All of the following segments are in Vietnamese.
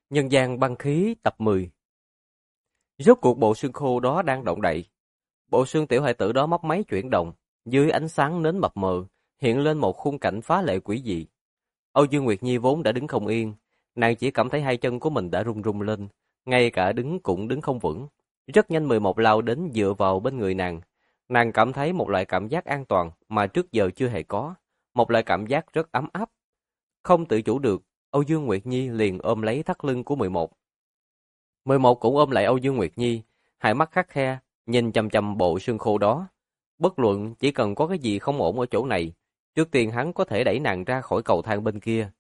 Nhân gian băng khí tập 10. Rốt cuộc bộ xương khô đó đang động đậy. Bộ xương tiểu hài tử đó mấp máy chuyển động, dưới ánh sáng nến mập mờ, hiện lên một khung cảnh phá lệ quỷ dị. Âu Dương Nguyệt Nhi vốn đã đứng không yên, nàng chỉ cảm thấy hai chân của mình đã run run lên, ngay cả đứng cũng đứng không vững. Rất nhanh 11 lao đến dựa vào bên người nàng. Nàng cảm thấy một loại cảm giác an toàn mà trước giờ chưa hề có, một loại cảm giác rất ấm áp. Không tự chủ được, Âu Dương Nguyệt Nhi liền ôm lấy thắt lưng của 11. 11 cũng ôm lại Âu Dương Nguyệt Nhi, hai mắt khắt khe, nhìn chằm chằm bộ xương khô đó. Bất luận chỉ cần có cái gì không ổn ở chỗ này, trước tiên hắn có thể đẩy nàng ra khỏi cầu thang bên kia.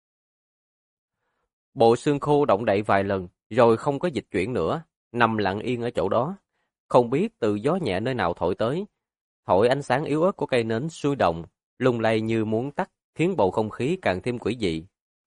Bộ xương khô động đậy vài lần, rồi không có dịch chuyển nữa, nằm lặng yên ở chỗ đó. Không biết từ gió nhẹ nơi nào thổi tới, thổi ánh sáng yếu ớt của cây nến sôi động, lung lay như muốn tắt, khiến bầu không khí càng thêm quỷ dị.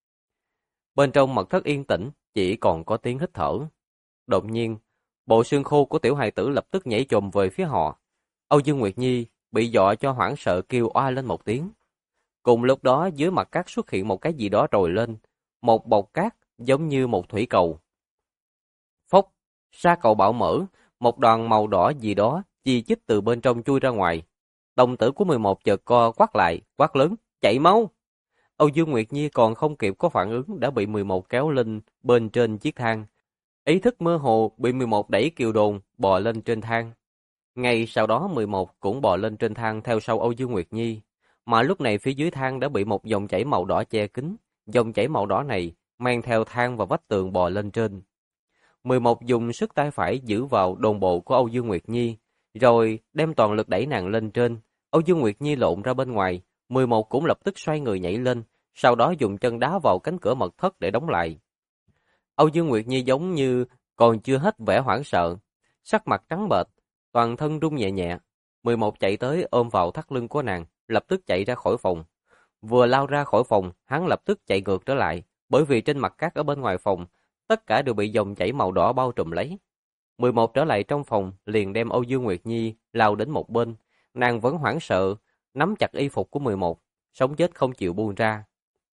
Bên trong mật thất yên tĩnh, chỉ còn có tiếng hít thở. Đột nhiên, bộ xương khô của tiểu hài tử lập tức nhảy chồm về phía họ. Âu Dương Nguyệt Nhi bị dọa cho hoảng sợ kêu oa lên một tiếng. Cùng lúc đó dưới mặt cát xuất hiện một cái gì đó trồi lên, một bọc cát giống như một thủy cầu. Phốc, sa cầu bạo mở, một đoàn màu đỏ gì đó chi chít từ bên trong chui ra ngoài. Đồng tử của 11 chợt co quát lại, quát lớn, chạy mau! Âu Dương Nguyệt Nhi còn không kịp có phản ứng đã bị 11 kéo lên bên trên chiếc thang. Ý thức mơ hồ bị 11 đẩy kiều đồn bò lên trên thang. Ngay sau đó 11 cũng bò lên trên thang theo sau Âu Dương Nguyệt Nhi. Mà lúc này phía dưới thang đã bị một dòng chảy màu đỏ che kín. Dòng chảy màu đỏ này mang theo thang và vách tường bò lên trên. 11 dùng sức tay phải giữ vào đồn bộ của Âu Dương Nguyệt Nhi, rồi đem toàn lực đẩy nàng lên trên. Âu Dương Nguyệt Nhi lộn ra bên ngoài, 11 cũng lập tức xoay người nhảy lên, sau đó dùng chân đá vào cánh cửa mật thất để đóng lại. Âu Dương Nguyệt Nhi giống như còn chưa hết vẻ hoảng sợ, sắc mặt trắng bệch, toàn thân run nhẹ nhẹ. 11 chạy tới ôm vào thắt lưng của nàng, lập tức chạy ra khỏi phòng. Vừa lao ra khỏi phòng, hắn lập tức chạy ngược trở lại, bởi vì trên mặt cát ở bên ngoài phòng, tất cả đều bị dòng chảy màu đỏ bao trùm lấy. 11 trở lại trong phòng, liền đem Âu Dương Nguyệt Nhi lao đến một bên, nàng vẫn hoảng sợ, nắm chặt y phục của 11, sống chết không chịu buông ra.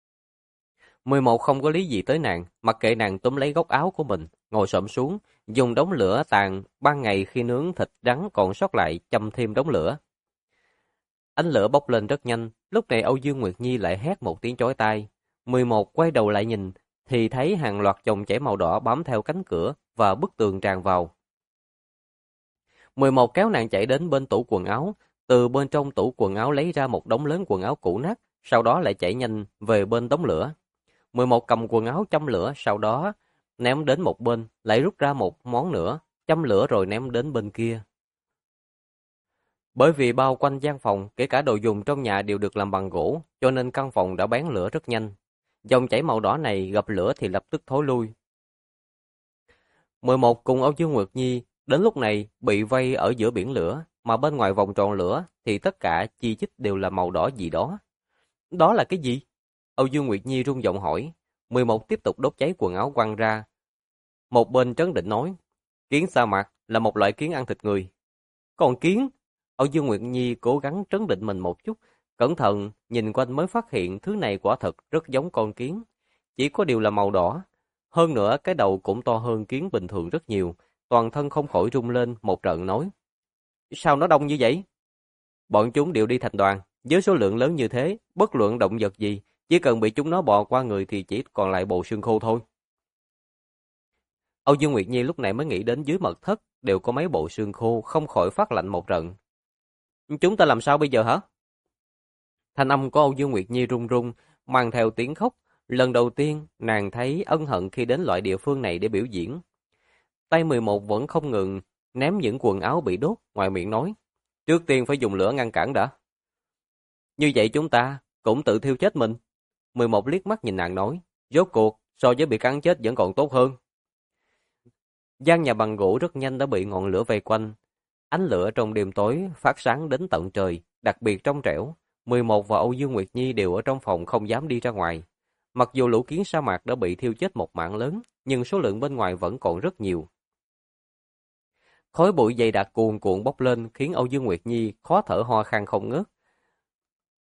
11 không có lý gì tới nàng, mặc kệ nàng túm lấy góc áo của mình, ngồi xổm xuống, dùng đống lửa tàn ban ngày khi nướng thịt rắn còn sót lại châm thêm đống lửa. Ánh lửa bốc lên rất nhanh, lúc này Âu Dương Nguyệt Nhi lại hét một tiếng chói tai. 11 quay đầu lại nhìn, thì thấy hàng loạt dòng chảy màu đỏ bám theo cánh cửa và bức tường tràn vào. 11 kéo nàng chạy đến bên tủ quần áo, từ bên trong tủ quần áo lấy ra một đống lớn quần áo cũ nát, sau đó lại chạy nhanh về bên đống lửa. 11 cầm quần áo châm lửa, sau đó ném đến một bên, lại rút ra một món nữa, châm lửa rồi ném đến bên kia. Bởi vì bao quanh gian phòng, kể cả đồ dùng trong nhà đều được làm bằng gỗ, cho nên căn phòng đã bén lửa rất nhanh. Dòng chảy màu đỏ này gặp lửa thì lập tức thối lui. 11 cùng Âu Dương Nguyệt Nhi đến lúc này bị vây ở giữa biển lửa, mà bên ngoài vòng tròn lửa thì tất cả chi chít đều là màu đỏ gì đó. Đó là cái gì? Âu Dương Nguyệt Nhi run giọng hỏi. 11 tiếp tục đốt cháy quần áo quăng ra. Một bên trấn định nói, kiến sa mạc là một loại kiến ăn thịt người. Còn kiến? Âu Dương Nguyệt Nhi cố gắng trấn định mình một chút, cẩn thận nhìn quanh mới phát hiện thứ này quả thật rất giống con kiến. Chỉ có điều là màu đỏ. Hơn nữa cái đầu cũng to hơn kiến bình thường rất nhiều, toàn thân không khỏi rung lên một trận nói. Sao nó đông như vậy? Bọn chúng đều đi thành đoàn, với số lượng lớn như thế, bất luận động vật gì, chỉ cần bị chúng nó bò qua người thì chỉ còn lại bộ xương khô thôi. Âu Dương Nguyệt Nhi lúc này mới nghĩ đến dưới mật thất đều có mấy bộ xương khô, không khỏi phát lạnh một trận. Chúng ta làm sao bây giờ hả? Thanh âm của Âu Dương Nguyệt Nhi run run, mang theo tiếng khóc. Lần đầu tiên, nàng thấy ân hận khi đến loại địa phương này để biểu diễn. Tay 11 vẫn không ngừng, ném những quần áo bị đốt, ngoài miệng nói. Trước tiên phải dùng lửa ngăn cản đã. Như vậy chúng ta cũng tự thiêu chết mình. 11 liếc mắt nhìn nàng nói. Rốt cuộc, so với bị cắn chết vẫn còn tốt hơn. Gian nhà bằng gỗ rất nhanh đã bị ngọn lửa vây quanh. Ánh lửa trong đêm tối phát sáng đến tận trời, đặc biệt trong trẻo. 11 và Âu Dương Nguyệt Nhi đều ở trong phòng không dám đi ra ngoài. Mặc dù lũ kiến sa mạc đã bị thiêu chết một mạng lớn, nhưng số lượng bên ngoài vẫn còn rất nhiều. Khói bụi dày đặc cuồn cuộn bốc lên khiến Âu Dương Nguyệt Nhi khó thở ho khan không ngớt.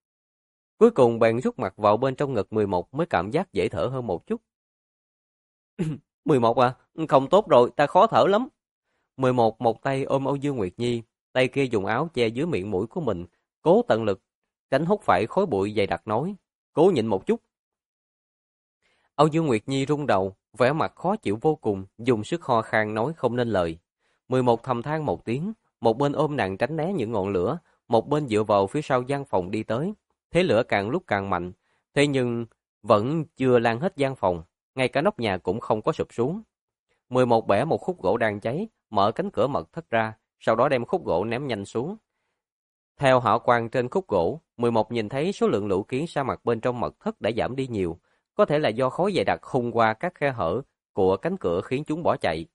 Cuối cùng bèn rút mặt vào bên trong ngực 11 mới cảm giác dễ thở hơn một chút. 11 à, không tốt rồi, ta khó thở lắm. 11 một tay ôm Âu Dương Nguyệt Nhi, tay kia dùng áo che dưới miệng mũi của mình, cố tận lực tránh hút phải khói bụi dày đặc nói, cố nhịn một chút. Âu Dương Nguyệt Nhi rung đầu, vẻ mặt khó chịu vô cùng, dùng sức ho khan nói không nên lời. 11 thầm than một tiếng, một bên ôm nàng tránh né những ngọn lửa, một bên dựa vào phía sau gian phòng đi tới. Thế lửa càng lúc càng mạnh, thế nhưng vẫn chưa lan hết gian phòng, ngay cả nóc nhà cũng không có sụp xuống. 11 bẻ một khúc gỗ đang cháy, mở cánh cửa mật thất ra, sau đó đem khúc gỗ ném nhanh xuống. Theo hào quang trên khúc gỗ, 11 nhìn thấy số lượng lũ kiến sa mạc bên trong mật thất đã giảm đi nhiều, có thể là do khói dày đặc hung qua các khe hở của cánh cửa khiến chúng bỏ chạy.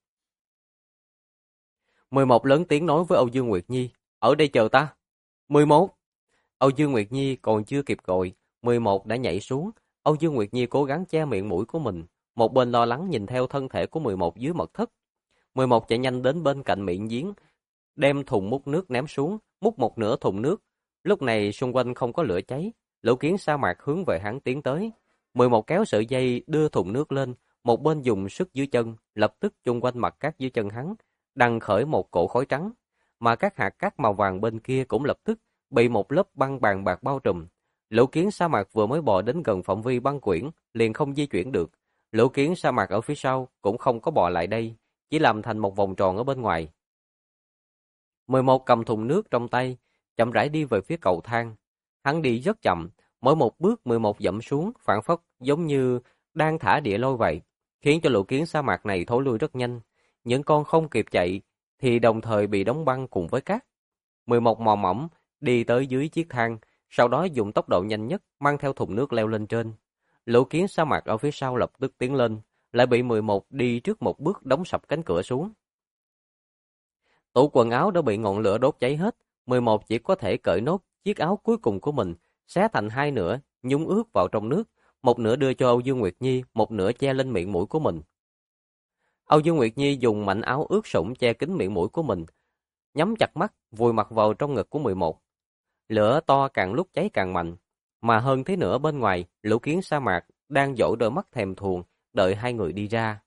11 lớn tiếng nói với Âu Dương Nguyệt Nhi, ở đây chờ ta. 11. Âu Dương Nguyệt Nhi còn chưa kịp gọi, 11 đã nhảy xuống. Âu Dương Nguyệt Nhi cố gắng che miệng mũi của mình, một bên lo lắng nhìn theo thân thể của 11 dưới mật thất. 11 chạy nhanh đến bên cạnh miệng giếng, đem thùng múc nước ném xuống, múc một nửa thùng nước. Lúc này xung quanh không có lửa cháy, lũ kiến sa mạc hướng về hắn tiến tới. 11 kéo sợi dây đưa thùng nước lên, một bên dùng sức dưới chân, lập tức chung quanh mặt cát dưới chân hắn, đằng khởi một cỗ khói trắng, mà các hạt cát màu vàng bên kia cũng lập tức bị một lớp băng bàn bạc bao trùm. Lũ kiến sa mạc vừa mới bò đến gần phạm vi băng quyển, liền không di chuyển được. Lũ kiến sa mạc ở phía sau cũng không có bò lại đây, chỉ làm thành một vòng tròn ở bên ngoài. 11 cầm thùng nước trong tay, chậm rãi đi về phía cầu thang. Hắn đi rất chậm, mỗi một bước 11 dẫm xuống, phảng phất giống như đang thả địa lôi vậy, khiến cho lũ kiến sa mạc này thối lui rất nhanh. Những con không kịp chạy thì đồng thời bị đóng băng cùng với cát. 11 mò mẫm đi tới dưới chiếc thang, sau đó dùng tốc độ nhanh nhất mang theo thùng nước leo lên trên. Lũ kiến sa mạc ở phía sau lập tức tiến lên, lại bị 11 đi trước một bước đóng sập cánh cửa xuống. Tủ quần áo đã bị ngọn lửa đốt cháy hết, 11 chỉ có thể cởi nốt chiếc áo cuối cùng của mình, xé thành hai nửa, nhúng ướt vào trong nước, một nửa đưa cho Âu Dương Nguyệt Nhi, một nửa che lên miệng mũi của mình. Âu Dương Nguyệt Nhi dùng mảnh áo ướt sũng che kín miệng mũi của mình, nhắm chặt mắt, vùi mặt vào trong ngực của 11. Lửa to càng lúc cháy càng mạnh, mà hơn thế nữa bên ngoài, lũ kiến sa mạc đang dỗ đôi mắt thèm thuồng, đợi hai người đi ra.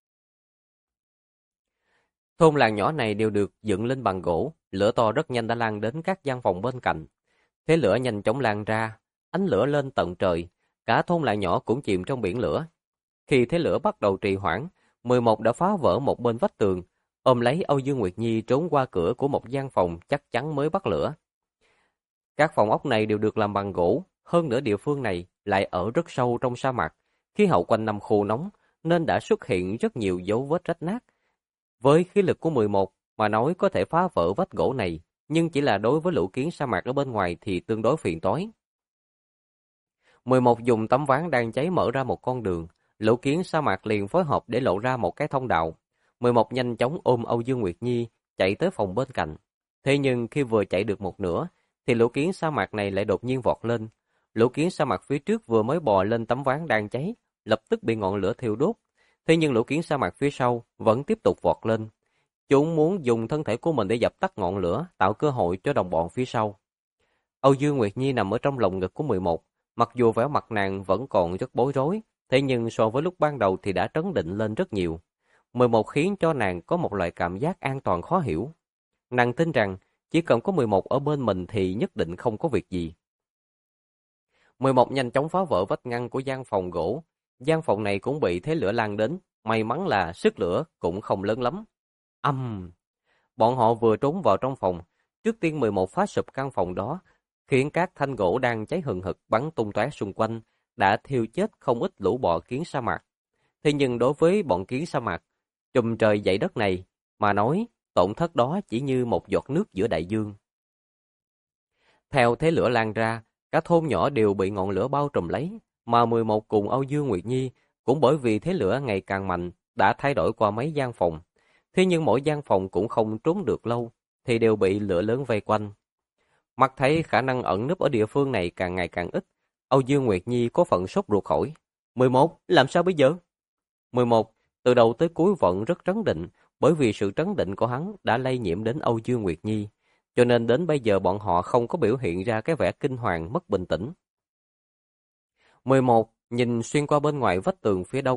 Thôn làng nhỏ này đều được dựng lên bằng gỗ, lửa to rất nhanh đã lan đến các gian phòng bên cạnh. Thế lửa nhanh chóng lan ra, ánh lửa lên tận trời, cả thôn làng nhỏ cũng chìm trong biển lửa. Khi thế lửa bắt đầu trì hoãn, 11 đã phá vỡ một bên vách tường, ôm lấy Âu Dương Nguyệt Nhi trốn qua cửa của một gian phòng chắc chắn mới bắt lửa. Các phòng ốc này đều được làm bằng gỗ, hơn nữa địa phương này lại ở rất sâu trong sa mạc, khí hậu quanh năm khô nóng nên đã xuất hiện rất nhiều dấu vết rách nát. Với khí lực của 11 mà nói có thể phá vỡ vách gỗ này, nhưng chỉ là đối với lũ kiến sa mạc ở bên ngoài thì tương đối phiền toái. 11 dùng tấm ván đang cháy mở ra một con đường, lũ kiến sa mạc liền phối hợp để lộ ra một cái thông đạo. 11 nhanh chóng ôm Âu Dương Nguyệt Nhi chạy tới phòng bên cạnh. Thế nhưng khi vừa chạy được một nửa, thì lũ kiến sa mạc này lại đột nhiên vọt lên. Lũ kiến sa mạc phía trước vừa mới bò lên tấm ván đang cháy, lập tức bị ngọn lửa thiêu đốt. Thế nhưng lũ kiến sa mạc phía sau vẫn tiếp tục vọt lên. Chúng muốn dùng thân thể của mình để dập tắt ngọn lửa, tạo cơ hội cho đồng bọn phía sau. Âu Dương Nguyệt Nhi nằm ở trong lồng ngực của 11, mặc dù vẻ mặt nàng vẫn còn rất bối rối, thế nhưng so với lúc ban đầu thì đã trấn định lên rất nhiều. 11 khiến cho nàng có một loại cảm giác an toàn khó hiểu. Nàng tin rằng chỉ cần có 11 ở bên mình thì nhất định không có việc gì. 11 nhanh chóng phá vỡ vách ngăn của gian phòng gỗ. Gian phòng này cũng bị thế lửa lan đến, may mắn là sức lửa cũng không lớn lắm. Bọn họ vừa trốn vào trong phòng, trước tiên 11 phá sụp căn phòng đó, khiến các thanh gỗ đang cháy hừng hực bắn tung tóe xung quanh, đã thiêu chết không ít lũ bọ kiến sa mạc. Thế nhưng đối với bọn kiến sa mạc, chùm trời dậy đất này, mà nói, tổn thất đó chỉ như một giọt nước giữa đại dương. Theo thế lửa lan ra, cả thôn nhỏ đều bị ngọn lửa bao trùm lấy, mà 11 cùng Âu Dương Nguyệt Nhi cũng bởi vì thế lửa ngày càng mạnh, đã thay đổi qua mấy gian phòng. Thế nhưng mỗi gian phòng cũng không trốn được lâu, thì đều bị lửa lớn vây quanh. Mắt thấy khả năng ẩn núp ở địa phương này càng ngày càng ít, Âu Dương Nguyệt Nhi có phần sốt ruột hỏi. 11, làm sao bây giờ? 11, từ đầu tới cuối vẫn rất trấn định, bởi vì sự trấn định của hắn đã lây nhiễm đến Âu Dương Nguyệt Nhi, cho nên đến bây giờ bọn họ không có biểu hiện ra cái vẻ kinh hoàng mất bình tĩnh. 11 nhìn xuyên qua bên ngoài vách tường phía đông,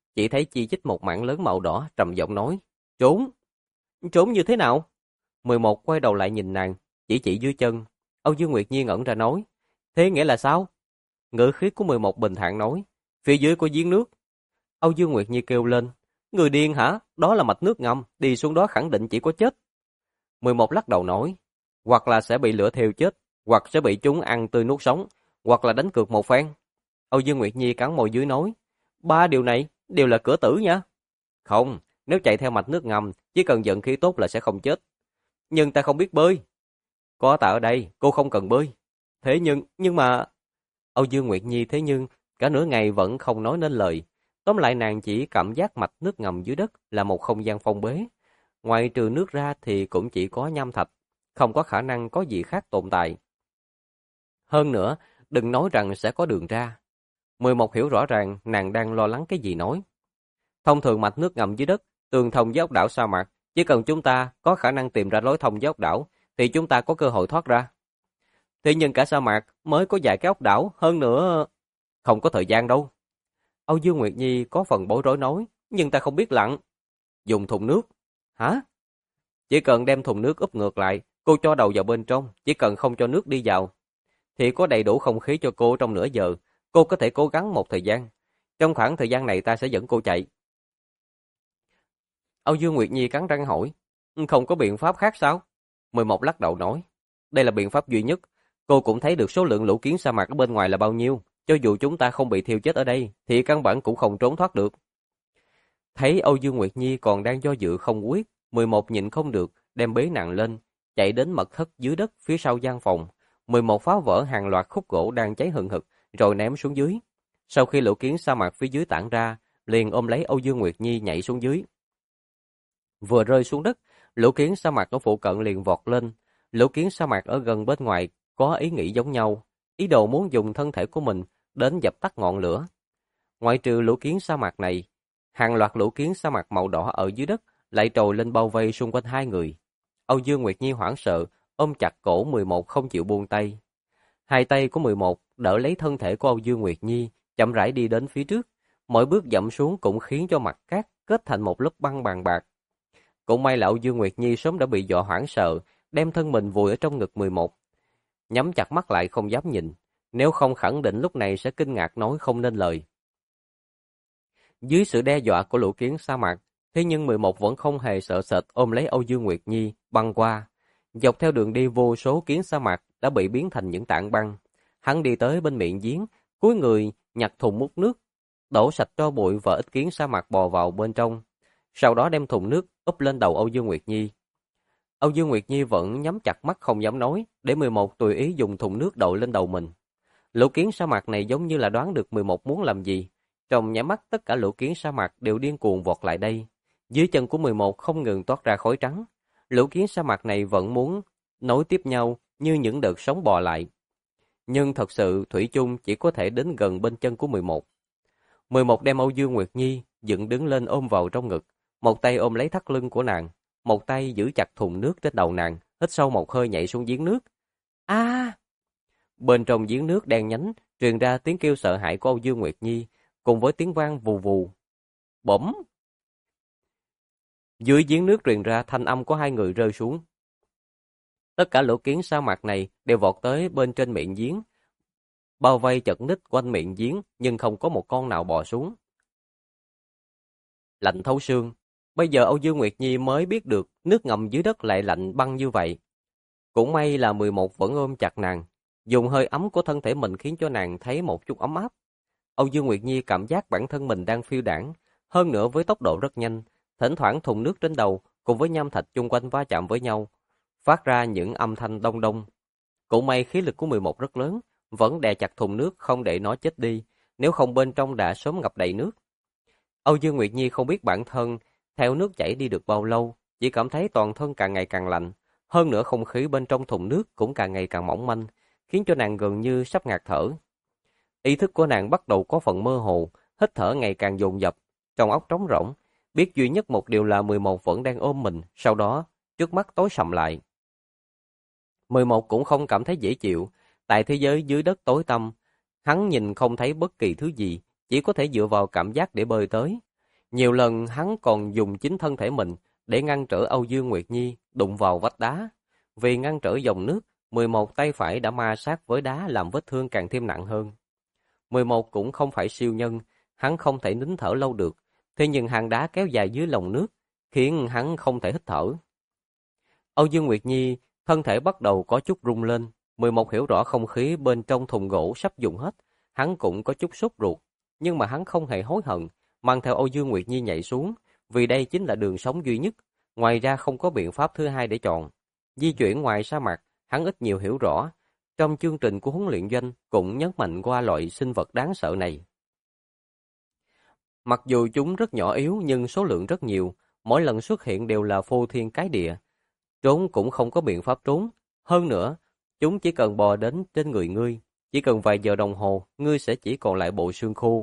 Chỉ thấy chi chít một mảng lớn màu đỏ, trầm giọng nói, trốn. Trốn như thế nào? 11 quay đầu lại nhìn nàng, chỉ dưới chân. Âu Dương Nguyệt Nhi ngẩn ra nói, thế nghĩa là sao? Ngữ khí của 11 bình thản nói, phía dưới có giếng nước. Âu Dương Nguyệt Nhi kêu lên, người điên hả? Đó là mạch nước ngầm, đi xuống đó khẳng định chỉ có chết. 11 lắc đầu nói, hoặc là sẽ bị lửa thiêu chết, hoặc sẽ bị chúng ăn tươi nuốt sống, hoặc là đánh cược một phen. Âu Dương Nguyệt Nhi cắn môi dưới nói, ba điều này đều là cửa tử nha. Không, nếu chạy theo mạch nước ngầm, chỉ cần vận khí tốt là sẽ không chết. Nhưng ta không biết bơi. Có ta ở đây, cô không cần bơi. Thế nhưng mà... Âu Dương Nguyệt Nhi thế nhưng, cả nửa ngày vẫn không nói nên lời. Tóm lại nàng chỉ cảm giác mạch nước ngầm dưới đất là một không gian phong bế. Ngoài trừ nước ra thì cũng chỉ có nham thạch, không có khả năng có gì khác tồn tại. Hơn nữa, đừng nói rằng sẽ có đường ra. 11 hiểu rõ ràng nàng đang lo lắng cái gì nói. Thông thường mạch nước ngầm dưới đất, tương thông với ốc đảo sa mạc, chỉ cần chúng ta có khả năng tìm ra lối thông với ốc đảo, thì chúng ta có cơ hội thoát ra. Thế nhưng cả sa mạc mới có vài cái ốc đảo, hơn nữa... Không có thời gian đâu. Âu Dương Nguyệt Nhi có phần bối rối nói, nhưng ta không biết lặn. Dùng thùng nước. Hả? Chỉ cần đem thùng nước úp ngược lại, cô cho đầu vào bên trong, chỉ cần không cho nước đi vào, thì có đầy đủ không khí cho cô trong nửa giờ. Cô có thể cố gắng một thời gian. Trong khoảng thời gian này ta sẽ dẫn cô chạy. Âu Dương Nguyệt Nhi cắn răng hỏi, không có biện pháp khác sao? 11 lắc đầu nói, đây là biện pháp duy nhất. Cô cũng thấy được số lượng lũ kiến sa mạc ở bên ngoài là bao nhiêu. Cho dù chúng ta không bị thiêu chết ở đây, thì căn bản cũng không trốn thoát được. Thấy Âu Dương Nguyệt Nhi còn đang do dự không quyết, 11 nhịn không được, đem bế nàng lên, chạy đến mật thất dưới đất phía sau gian phòng. 11 phá vỡ hàng loạt khúc gỗ đang cháy hừng hực, rồi ném xuống dưới. Sau khi lũ kiến sa mạc phía dưới tản ra, liền ôm lấy Âu Dương Nguyệt Nhi nhảy xuống dưới. Vừa rơi xuống đất, lũ kiến sa mạc ở phụ cận liền vọt lên. Lũ kiến sa mạc ở gần bên ngoài có ý nghĩ giống nhau, ý đồ muốn dùng thân thể của mình đến dập tắt ngọn lửa. Ngoại trừ lũ kiến sa mạc này, hàng loạt lũ kiến sa mạc màu đỏ ở dưới đất lại trồi lên bao vây xung quanh hai người. Âu Dương Nguyệt Nhi hoảng sợ, ôm chặt cổ 11 không chịu buông tay. Hai tay của 11 đỡ lấy thân thể của Âu Dương Nguyệt Nhi, chậm rãi đi đến phía trước. Mỗi bước dậm xuống cũng khiến cho mặt cát kết thành một lớp băng bàn bạc. Cũng may là Âu Dương Nguyệt Nhi sớm đã bị dọa hoảng sợ, đem thân mình vùi ở trong ngực 11. Nhắm chặt mắt lại không dám nhìn, nếu không khẳng định lúc này sẽ kinh ngạc nói không nên lời. Dưới sự đe dọa của lũ kiến sa mạc, thế nhưng 11 vẫn không hề sợ sệt ôm lấy Âu Dương Nguyệt Nhi băng qua. Dọc theo đường đi vô số kiến sa mạc đã bị biến thành những tảng băng. Hắn đi tới bên miệng giếng, cúi người nhặt thùng múc nước, đổ sạch tro bụi và ít kiến sa mạc bò vào bên trong. Sau đó đem thùng nước úp lên đầu Âu Dương Nguyệt Nhi. Âu Dương Nguyệt Nhi vẫn nhắm chặt mắt không dám nói, để 11 tùy ý dùng thùng nước đậu lên đầu mình. Lũ kiến sa mạc này giống như là đoán được 11 muốn làm gì. Trong nháy mắt tất cả lũ kiến sa mạc đều điên cuồng vọt lại đây. Dưới chân của 11 không ngừng toát ra khói trắng. Lũ kiến sa mạc này vẫn muốn nối tiếp nhau như những đợt sóng bò lại. Nhưng thật sự thủy chung chỉ có thể đến gần bên chân của 11. 11 đem Âu Dương Nguyệt Nhi dựng đứng lên ôm vào trong ngực. Một tay ôm lấy thắt lưng của nàng, một tay giữ chặt thùng nước trên đầu nàng, hít sâu một hơi nhảy xuống giếng nước. A! Bên trong giếng nước đen nhánh truyền ra tiếng kêu sợ hãi của Âu Dương Nguyệt Nhi, cùng với tiếng vang vù vù. Bỗng! Dưới giếng nước truyền ra thanh âm của hai người rơi xuống. Tất cả lũ kiến sa mạc này đều vọt tới bên trên miệng giếng, bao vây chật ních quanh miệng giếng nhưng không có một con nào bò xuống. Lạnh thấu xương. Bây giờ Âu Dương Nguyệt Nhi mới biết được nước ngầm dưới đất lại lạnh băng như vậy. Cũng may là 11 vẫn ôm chặt nàng, dùng hơi ấm của thân thể mình khiến cho nàng thấy một chút ấm áp. Âu Dương Nguyệt Nhi cảm giác bản thân mình đang phiêu đãng, hơn nữa với tốc độ rất nhanh, thỉnh thoảng thùng nước trên đầu cùng với nham thạch chung quanh va chạm với nhau, phát ra những âm thanh đông đông. Cũng may khí lực của 11 rất lớn, vẫn đè chặt thùng nước không để nó chết đi, nếu không bên trong đã sớm ngập đầy nước. Âu Dương Nguyệt Nhi không biết bản thân theo nước chảy đi được bao lâu, chỉ cảm thấy toàn thân càng ngày càng lạnh, hơn nữa không khí bên trong thùng nước cũng càng ngày càng mỏng manh, khiến cho nàng gần như sắp ngạt thở. Ý thức của nàng bắt đầu có phần mơ hồ, hít thở ngày càng dồn dập, trong óc trống rỗng, biết duy nhất một điều là 11 vẫn đang ôm mình, sau đó trước mắt tối sầm lại. 11 cũng không cảm thấy dễ chịu, tại thế giới dưới đất tối tăm, hắn nhìn không thấy bất kỳ thứ gì, chỉ có thể dựa vào cảm giác để bơi tới. Nhiều lần hắn còn dùng chính thân thể mình để ngăn trở Âu Dương Nguyệt Nhi đụng vào vách đá. Vì ngăn trở dòng nước, 11 tay phải đã ma sát với đá làm vết thương càng thêm nặng hơn. 11 cũng không phải siêu nhân, hắn không thể nín thở lâu được, thế nhưng hang đá kéo dài dưới lòng nước, khiến hắn không thể hít thở. Âu Dương Nguyệt Nhi, thân thể bắt đầu có chút rung lên, 11 hiểu rõ không khí bên trong thùng gỗ sắp dùng hết, hắn cũng có chút sốt ruột, nhưng mà hắn không hề hối hận, mang theo Âu Dương Nguyệt Nhi nhảy xuống, vì đây chính là đường sống duy nhất, ngoài ra không có biện pháp thứ hai để chọn. Di chuyển ngoài sa mạc, hắn ít nhiều hiểu rõ, trong chương trình của huấn luyện doanh cũng nhấn mạnh qua loại sinh vật đáng sợ này. Mặc dù chúng rất nhỏ yếu nhưng số lượng rất nhiều, mỗi lần xuất hiện đều là phô thiên cái địa. Trốn cũng không có biện pháp trốn. Hơn nữa, chúng chỉ cần bò đến trên người ngươi. Chỉ cần vài giờ đồng hồ, ngươi sẽ chỉ còn lại bộ xương khô.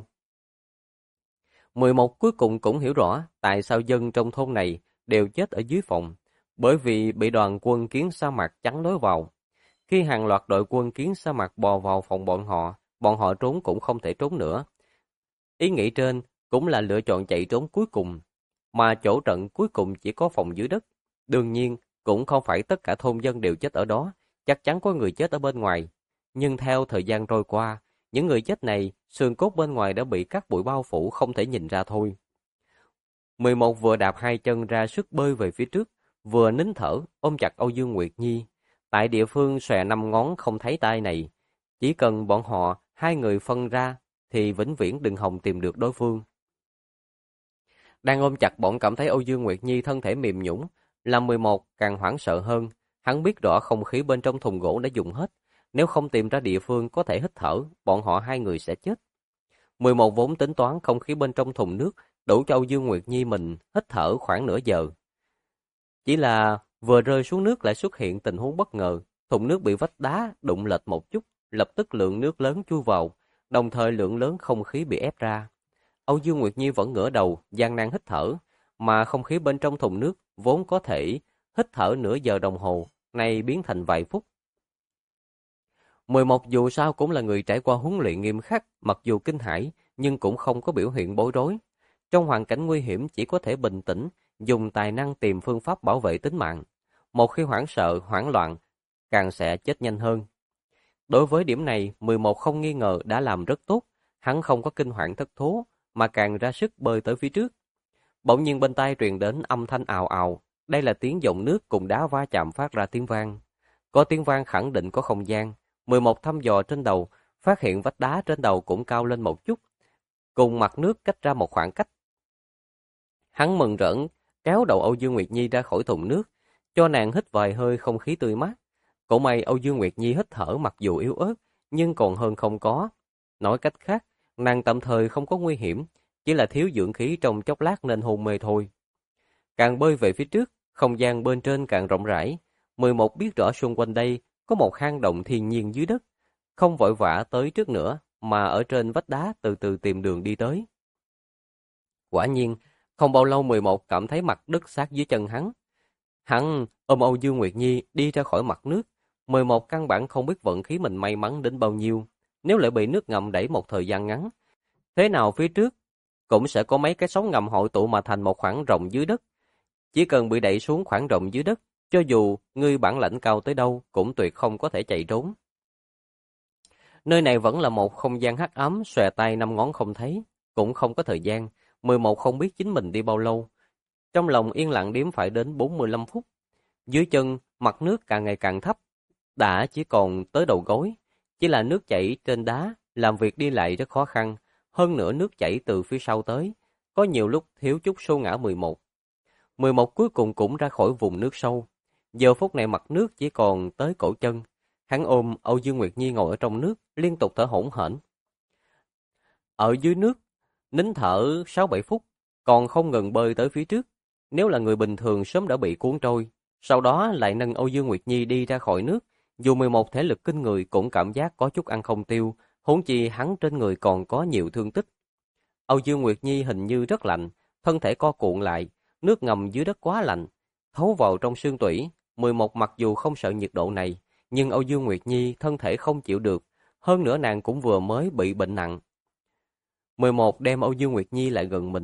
11 cuối cùng cũng hiểu rõ tại sao dân trong thôn này đều chết ở dưới phòng. Bởi vì bị đoàn quân kiến sa mạc chắn lối vào. Khi hàng loạt đội quân kiến sa mạc bò vào phòng bọn họ trốn cũng không thể trốn nữa. Ý nghĩ trên cũng là lựa chọn chạy trốn cuối cùng, mà chỗ trận cuối cùng chỉ có phòng dưới đất. Đương nhiên, cũng không phải tất cả thôn dân đều chết ở đó, chắc chắn có người chết ở bên ngoài. Nhưng theo thời gian trôi qua, những người chết này, xương cốt bên ngoài đã bị cát bụi bao phủ không thể nhìn ra thôi. 11 vừa đạp hai chân ra sức bơi về phía trước, vừa nín thở, ôm chặt Âu Dương Nguyệt Nhi. Tại địa phương xòe 5 ngón không thấy tay này, chỉ cần bọn họ hai người phân ra, thì vĩnh viễn đừng hòng tìm được đối phương. Đang ôm chặt bọn cảm thấy Âu Dương Nguyệt Nhi thân thể mềm nhũn, làm 11 càng hoảng sợ hơn. Hắn biết rõ không khí bên trong thùng gỗ đã dùng hết, nếu không tìm ra địa phương có thể hít thở, bọn họ hai người sẽ chết. 11 vốn tính toán không khí bên trong thùng nước đủ cho Âu Dương Nguyệt Nhi mình hít thở khoảng nửa giờ. Chỉ là vừa rơi xuống nước lại xuất hiện tình huống bất ngờ, thùng nước bị vách đá đụng lệch một chút, lập tức lượng nước lớn chui vào, đồng thời lượng lớn không khí bị ép ra. Âu Dương Nguyệt Nhi vẫn ngửa đầu, gian nan hít thở, mà không khí bên trong thùng nước vốn có thể hít thở nửa giờ đồng hồ, nay biến thành vài phút. 11 dù sao cũng là người trải qua huấn luyện nghiêm khắc, mặc dù kinh hãi nhưng cũng không có biểu hiện bối rối. Trong hoàn cảnh nguy hiểm chỉ có thể bình tĩnh, dùng tài năng tìm phương pháp bảo vệ tính mạng. Một khi hoảng sợ, hoảng loạn, càng sẽ chết nhanh hơn. Đối với điểm này, 11 không nghi ngờ đã làm rất tốt, hắn không có kinh hoàng thất thố, mà càng ra sức bơi tới phía trước. Bỗng nhiên bên tai truyền đến âm thanh ào ào, đây là tiếng dòng nước cùng đá va chạm phát ra tiếng vang. Có tiếng vang khẳng định có không gian, 11 thăm dò trên đầu, phát hiện vách đá trên đầu cũng cao lên một chút, cùng mặt nước cách ra một khoảng cách. Hắn mừng rỡ, kéo đầu Âu Dương Nguyệt Nhi ra khỏi thùng nước, cho nàng hít vài hơi không khí tươi mát. Cũng may Âu Dương Nguyệt Nhi hít thở mặc dù yếu ớt, nhưng còn hơn không có. Nói cách khác, nàng tạm thời không có nguy hiểm, chỉ là thiếu dưỡng khí trong chốc lát nên hôn mê thôi. Càng bơi về phía trước, không gian bên trên càng rộng rãi. 11 biết rõ xung quanh đây có một hang động thiên nhiên dưới đất, không vội vã tới trước nữa, mà ở trên vách đá từ từ tìm đường đi tới. Quả nhiên, không bao lâu 11 cảm thấy mặt đất sát dưới chân hắn. Hắn ôm Âu Dương Nguyệt Nhi đi ra khỏi mặt nước. 11 căn bản không biết vận khí mình may mắn đến bao nhiêu. Nếu lại bị nước ngầm đẩy một thời gian ngắn, thế nào phía trước cũng sẽ có mấy cái sóng ngầm hội tụ mà thành một khoảng rộng dưới đất. Chỉ cần bị đẩy xuống khoảng rộng dưới đất, cho dù ngươi bản lãnh cao tới đâu cũng tuyệt không có thể chạy trốn. Nơi này vẫn là một không gian hắc ám, xòe tay 5 ngón không thấy, cũng không có thời gian. 11 không biết chính mình đi bao lâu. Trong lòng yên lặng đếm phải đến 45 phút. Dưới chân, mặt nước càng ngày càng thấp, đã chỉ còn tới đầu gối. Chỉ là nước chảy trên đá, làm việc đi lại rất khó khăn. Hơn nữa nước chảy từ phía sau tới, có nhiều lúc thiếu chút xô ngã 11. 11 cuối cùng cũng ra khỏi vùng nước sâu. Giờ phút này mặt nước chỉ còn tới cổ chân. Hắn ôm Âu Dương Nguyệt Nhi ngồi ở trong nước, liên tục thở hổn hển. Ở dưới nước, nín thở 6-7 phút, còn không ngừng bơi tới phía trước. Nếu là người bình thường sớm đã bị cuốn trôi, sau đó lại nâng Âu Dương Nguyệt Nhi đi ra khỏi nước. Dù 11 thể lực kinh người cũng cảm giác có chút ăn không tiêu, huống chi hắn trên người còn có nhiều thương tích. Âu Dương Nguyệt Nhi hình như rất lạnh, thân thể co cuộn lại, nước ngầm dưới đất quá lạnh, thấu vào trong xương tủy. 11 mặc dù không sợ nhiệt độ này, nhưng Âu Dương Nguyệt Nhi thân thể không chịu được, hơn nữa nàng cũng vừa mới bị bệnh nặng. 11 đem Âu Dương Nguyệt Nhi lại gần mình,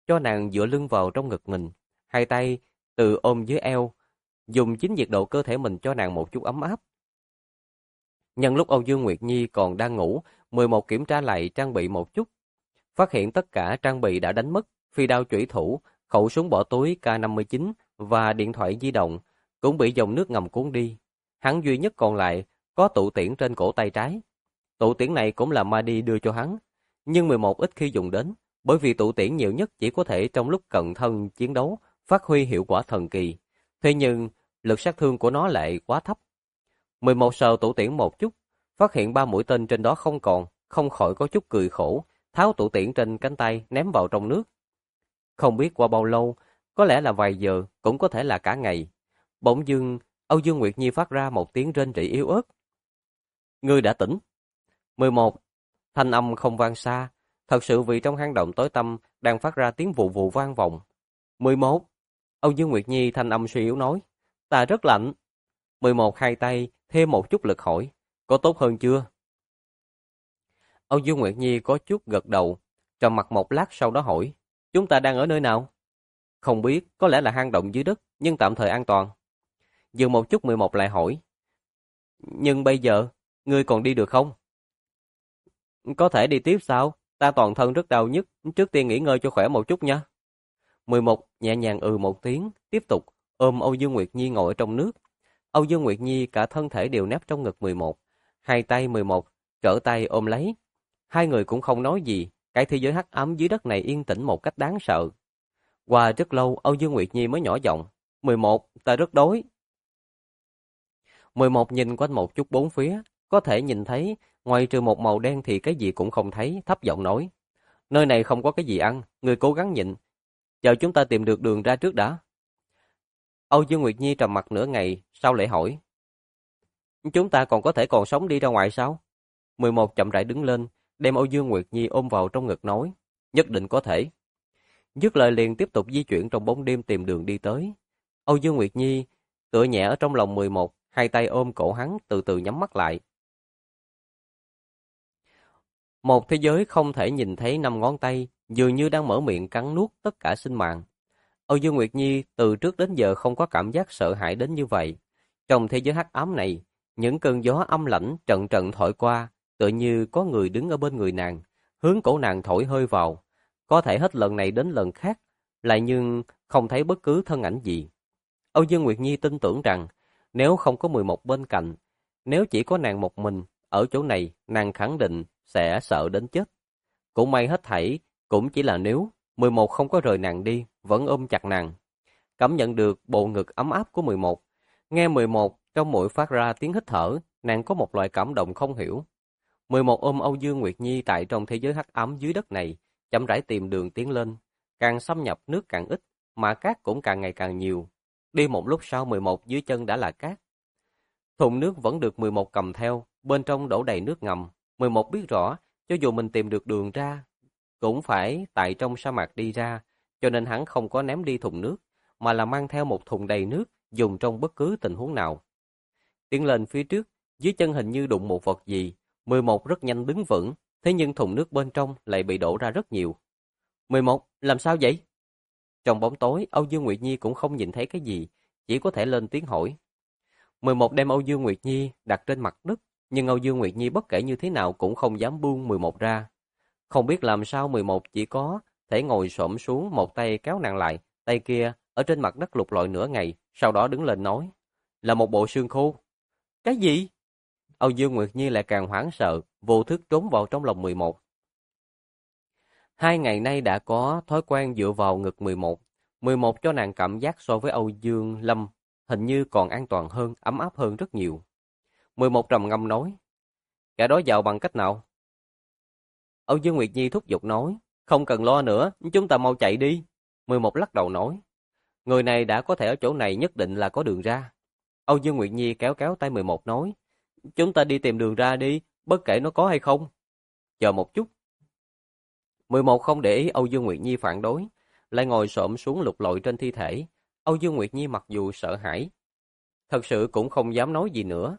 cho nàng dựa lưng vào trong ngực mình, hai tay từ ôm dưới eo, dùng chính nhiệt độ cơ thể mình cho nàng một chút ấm áp. Nhân lúc Âu Dương Nguyệt Nhi còn đang ngủ, 11 kiểm tra lại trang bị một chút, phát hiện tất cả trang bị đã đánh mất, phi đao chủy thủ, khẩu súng bỏ túi K59 và điện thoại di động cũng bị dòng nước ngầm cuốn đi. Hắn duy nhất còn lại có tụ tiễn trên cổ tay trái. Tụ tiễn này cũng là Madi đưa cho hắn, nhưng 11 ít khi dùng đến, bởi vì tụ tiễn nhiều nhất chỉ có thể trong lúc cận thân chiến đấu phát huy hiệu quả thần kỳ. Thế nhưng, lực sát thương của nó lại quá thấp. 11 sờ tụ tiễn một chút, phát hiện 3 mũi tên trên đó không còn, không khỏi có chút cười khổ, tháo tụ tiễn trên cánh tay ném vào trong nước. Không biết qua bao lâu, có lẽ là vài giờ, cũng có thể là cả ngày. Bỗng dưng, Âu Dương Nguyệt Nhi phát ra một tiếng rên rỉ yếu ớt. Ngươi đã tỉnh. 11. Thanh âm không vang xa, thật sự vì trong hang động tối tăm đang phát ra tiếng vù vù vang vọng. 11. Âu Dương Nguyệt Nhi thanh âm suy yếu nói. Ta rất lạnh. 11 hai tay, thêm một chút lực hỏi. Có tốt hơn chưa? Âu Dương Nguyệt Nhi có chút gật đầu, trầm mặc một lát sau đó hỏi. Chúng ta đang ở nơi nào? Không biết, có lẽ là hang động dưới đất, nhưng tạm thời an toàn. Dừng một chút 11 lại hỏi. Nhưng bây giờ, ngươi còn đi được không? Có thể đi tiếp sao? Ta toàn thân rất đau nhức, trước tiên nghỉ ngơi cho khỏe một chút nha. 11 nhẹ nhàng một tiếng, tiếp tục ôm Âu Dương Nguyệt Nhi ngồi ở trong nước. Âu Dương Nguyệt Nhi cả thân thể đều nép trong ngực 11, hai tay 11 trở tay ôm lấy. Hai người cũng không nói gì, cái thế giới hắc ám dưới đất này yên tĩnh một cách đáng sợ. Qua rất lâu, Âu Dương Nguyệt Nhi mới nhỏ giọng, 11, ta rất đói. 11 nhìn quanh một chút bốn phía, có thể nhìn thấy, ngoài trừ một màu đen thì cái gì cũng không thấy, thấp giọng nói. Nơi này không có cái gì ăn, người cố gắng nhịn, chờ chúng ta tìm được đường ra trước đã. Âu Dương Nguyệt Nhi trầm mặc nửa ngày, sau lại hỏi. Chúng ta còn sống đi ra ngoài sao? 11 chậm rãi đứng lên, đem Âu Dương Nguyệt Nhi ôm vào trong ngực nói. Nhất định có thể. Dứt lời liền tiếp tục di chuyển trong bóng đêm tìm đường đi tới. Âu Dương Nguyệt Nhi tựa nhẹ ở trong lòng 11, hai tay ôm cổ hắn từ từ nhắm mắt lại. Một thế giới không thể nhìn thấy 5 ngón tay, dường như đang mở miệng cắn nuốt tất cả sinh mạng. Âu Dương Nguyệt Nhi từ trước đến giờ không có cảm giác sợ hãi đến như vậy. Trong thế giới hắc ám này, những cơn gió âm lãnh trận trận thổi qua, tựa như có người đứng ở bên người nàng, hướng cổ nàng thổi hơi vào. Có thể hết lần này đến lần khác, lại nhưng không thấy bất cứ thân ảnh gì. Âu Dương Nguyệt Nhi tin tưởng rằng, nếu không có 11 bên cạnh, nếu chỉ có nàng một mình, ở chỗ này nàng khẳng định sẽ sợ đến chết. Cũng may hết thảy, cũng chỉ là nếu 11 không có rời nàng đi, vẫn ôm chặt nàng. Cảm nhận được bộ ngực ấm áp của 11. Nghe 11 trong mũi phát ra tiếng hít thở, nàng có một loại cảm động không hiểu. 11 ôm Âu Dương Nguyệt Nhi tại trong thế giới hắc ám dưới đất này, chậm rãi tìm đường tiến lên. Càng xâm nhập nước càng ít, mà cát cũng càng ngày càng nhiều. Đi một lúc sau 11 dưới chân đã là cát. Thùng nước vẫn được 11 cầm theo, bên trong đổ đầy nước ngầm. 11 biết rõ, cho dù mình tìm được đường ra, cũng phải tại trong sa mạc đi ra, cho nên hắn không có ném đi thùng nước, mà là mang theo một thùng đầy nước, dùng trong bất cứ tình huống nào. Tiến lên phía trước, dưới chân hình như đụng một vật gì, 11 rất nhanh đứng vững, thế nhưng thùng nước bên trong lại bị đổ ra rất nhiều. 11, làm sao vậy? Trong bóng tối, Âu Dương Nguyệt Nhi cũng không nhìn thấy cái gì, chỉ có thể lên tiếng hỏi. 11 đem Âu Dương Nguyệt Nhi đặt trên mặt đất, nhưng Âu Dương Nguyệt Nhi bất kể như thế nào cũng không dám buông 11 ra. Không biết làm sao 11 chỉ có thể ngồi xổm xuống, một tay kéo nàng lại, tay kia ở trên mặt đất lục lọi nửa ngày, sau đó đứng lên nói, là một bộ xương khô. Cái gì? Âu Dương Nguyệt Nhi lại càng hoảng sợ, vô thức trốn vào trong lòng 11. 2 ngày nay đã có thói quen dựa vào ngực 11. 11 cho nàng cảm giác so với Âu Dương Lâm hình như còn an toàn hơn, ấm áp hơn rất nhiều. 11 trầm ngâm nói, kẻ đó vào bằng cách nào? Âu Dương Nguyệt Nhi thúc giục nói, không cần lo nữa, chúng ta mau chạy đi. 11 lắc đầu nói, người này đã có thể ở chỗ này nhất định là có đường ra. Âu Dương Nguyệt Nhi kéo kéo tay 11 nói, chúng ta đi tìm đường ra đi, bất kể nó có hay không. Chờ một chút. 11 không để ý Âu Dương Nguyệt Nhi phản đối, lại ngồi xổm xuống lục lọi trên thi thể. Âu Dương Nguyệt Nhi mặc dù sợ hãi, thật sự cũng không dám nói gì nữa.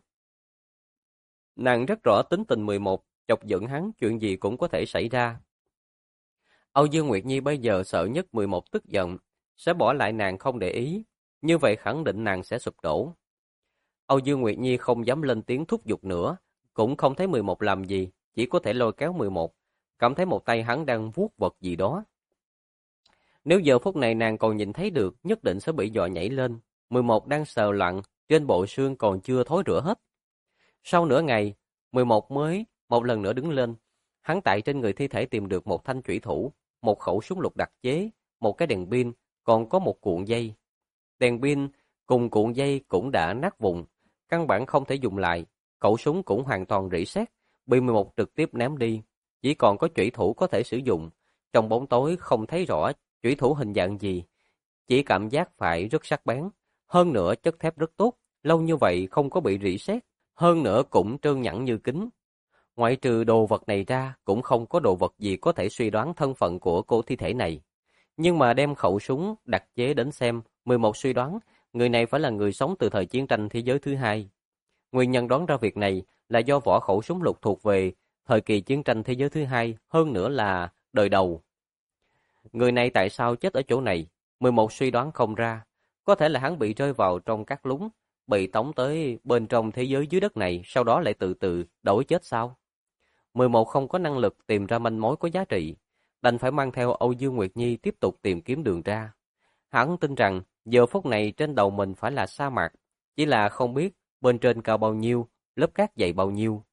Nàng rất rõ tính tình 11, chọc giận hắn chuyện gì cũng có thể xảy ra. Âu Dương Nguyệt Nhi bây giờ sợ nhất 11 tức giận, sẽ bỏ lại nàng không để ý, như vậy khẳng định nàng sẽ sụp đổ. Âu Dương Nguyệt Nhi không dám lên tiếng thúc giục nữa, cũng không thấy 11 làm gì, chỉ có thể lôi kéo 11, cảm thấy một tay hắn đang vuốt vật gì đó. Nếu giờ phút này nàng còn nhìn thấy được, nhất định sẽ bị dọa nhảy lên. 11 đang sờ loạn, trên bộ xương còn chưa thối rữa hết. Sau nửa ngày, 11 mới một lần nữa đứng lên. Hắn tại trên người thi thể tìm được một thanh chủy thủ, một khẩu súng lục đặc chế, một cái đèn pin, còn có một cuộn dây. Đèn pin cùng cuộn dây cũng đã nát vụn, căn bản không thể dùng lại. Khẩu súng cũng hoàn toàn rỉ sét, bị 11 trực tiếp ném đi. Chỉ còn có chủy thủ có thể sử dụng. Trong bóng tối không thấy rõ chủy thủ hình dạng gì, chỉ cảm giác phải rất sắc bén. Hơn nữa chất thép rất tốt, lâu như vậy không có bị rỉ sét, hơn nữa cũng trơn nhẵn như kính. Ngoại trừ đồ vật này ra, cũng không có đồ vật gì có thể suy đoán thân phận của cô thi thể này. Nhưng mà đem khẩu súng đặc chế đến xem, 11 suy đoán, người này phải là người sống từ thời chiến tranh thế giới thứ hai. Nguyên nhân đoán ra việc này là do vỏ khẩu súng lục thuộc về thời kỳ chiến tranh thế giới thứ hai, hơn nữa là đời đầu. Người này tại sao chết ở chỗ này? 11 suy đoán không ra. Có thể là hắn bị rơi vào trong các lúng, bị tống tới bên trong thế giới dưới đất này, sau đó lại từ từ đổi chết sao? 11 không có năng lực tìm ra manh mối có giá trị, đành phải mang theo Âu Dương Nguyệt Nhi tiếp tục tìm kiếm đường ra. Hắn tin rằng giờ phút này trên đầu mình phải là sa mạc, chỉ là không biết bên trên cao bao nhiêu, lớp cát dày bao nhiêu.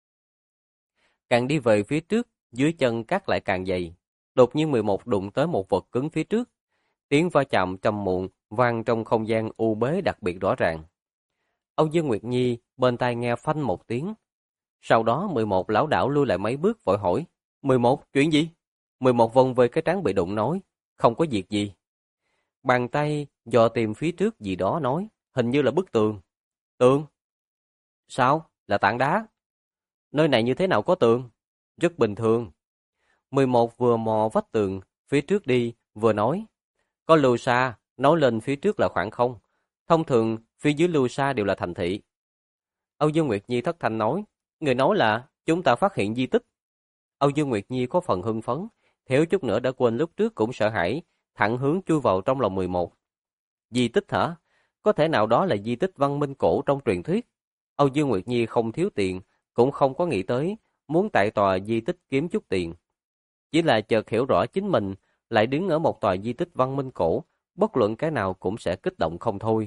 Càng đi về phía trước, dưới chân cát lại càng dày. Đột nhiên 11 đụng tới một vật cứng phía trước. Tiếng va chạm trầm muộn vang trong không gian u bế đặc biệt rõ ràng. Âu Dương Nguyệt Nhi bên tai nghe phanh một tiếng. Sau đó 11 lão đảo lui lại mấy bước vội hỏi, 11, chuyện gì? 11 vòng về cái trán bị đụng nói, không có việc gì. Bàn tay dò tìm phía trước gì đó nói, hình như là bức tường. Tường? Sao? Là tảng đá. Nơi này như thế nào có tường? Rất bình thường. 11 vừa mò vách tường phía trước đi, vừa nói, có lưu xa, nói lên phía trước là khoảng không. Thông thường, phía dưới lưu xa đều là thành thị. Âu Dương Nguyệt Nhi thất thanh nói, người nói là chúng ta phát hiện di tích. Âu Dương Nguyệt Nhi có phần hưng phấn, thiếu chút nữa đã quên lúc trước cũng sợ hãi, thẳng hướng chui vào trong lòng 11. Di tích hả? Có thể nào đó là di tích văn minh cổ trong truyền thuyết? Âu Dương Nguyệt Nhi không thiếu tiền, cũng không có nghĩ tới, muốn tại tòa di tích kiếm chút tiền. Chỉ là chợt hiểu rõ chính mình lại đứng ở một tòa di tích văn minh cổ, bất luận cái nào cũng sẽ kích động không thôi.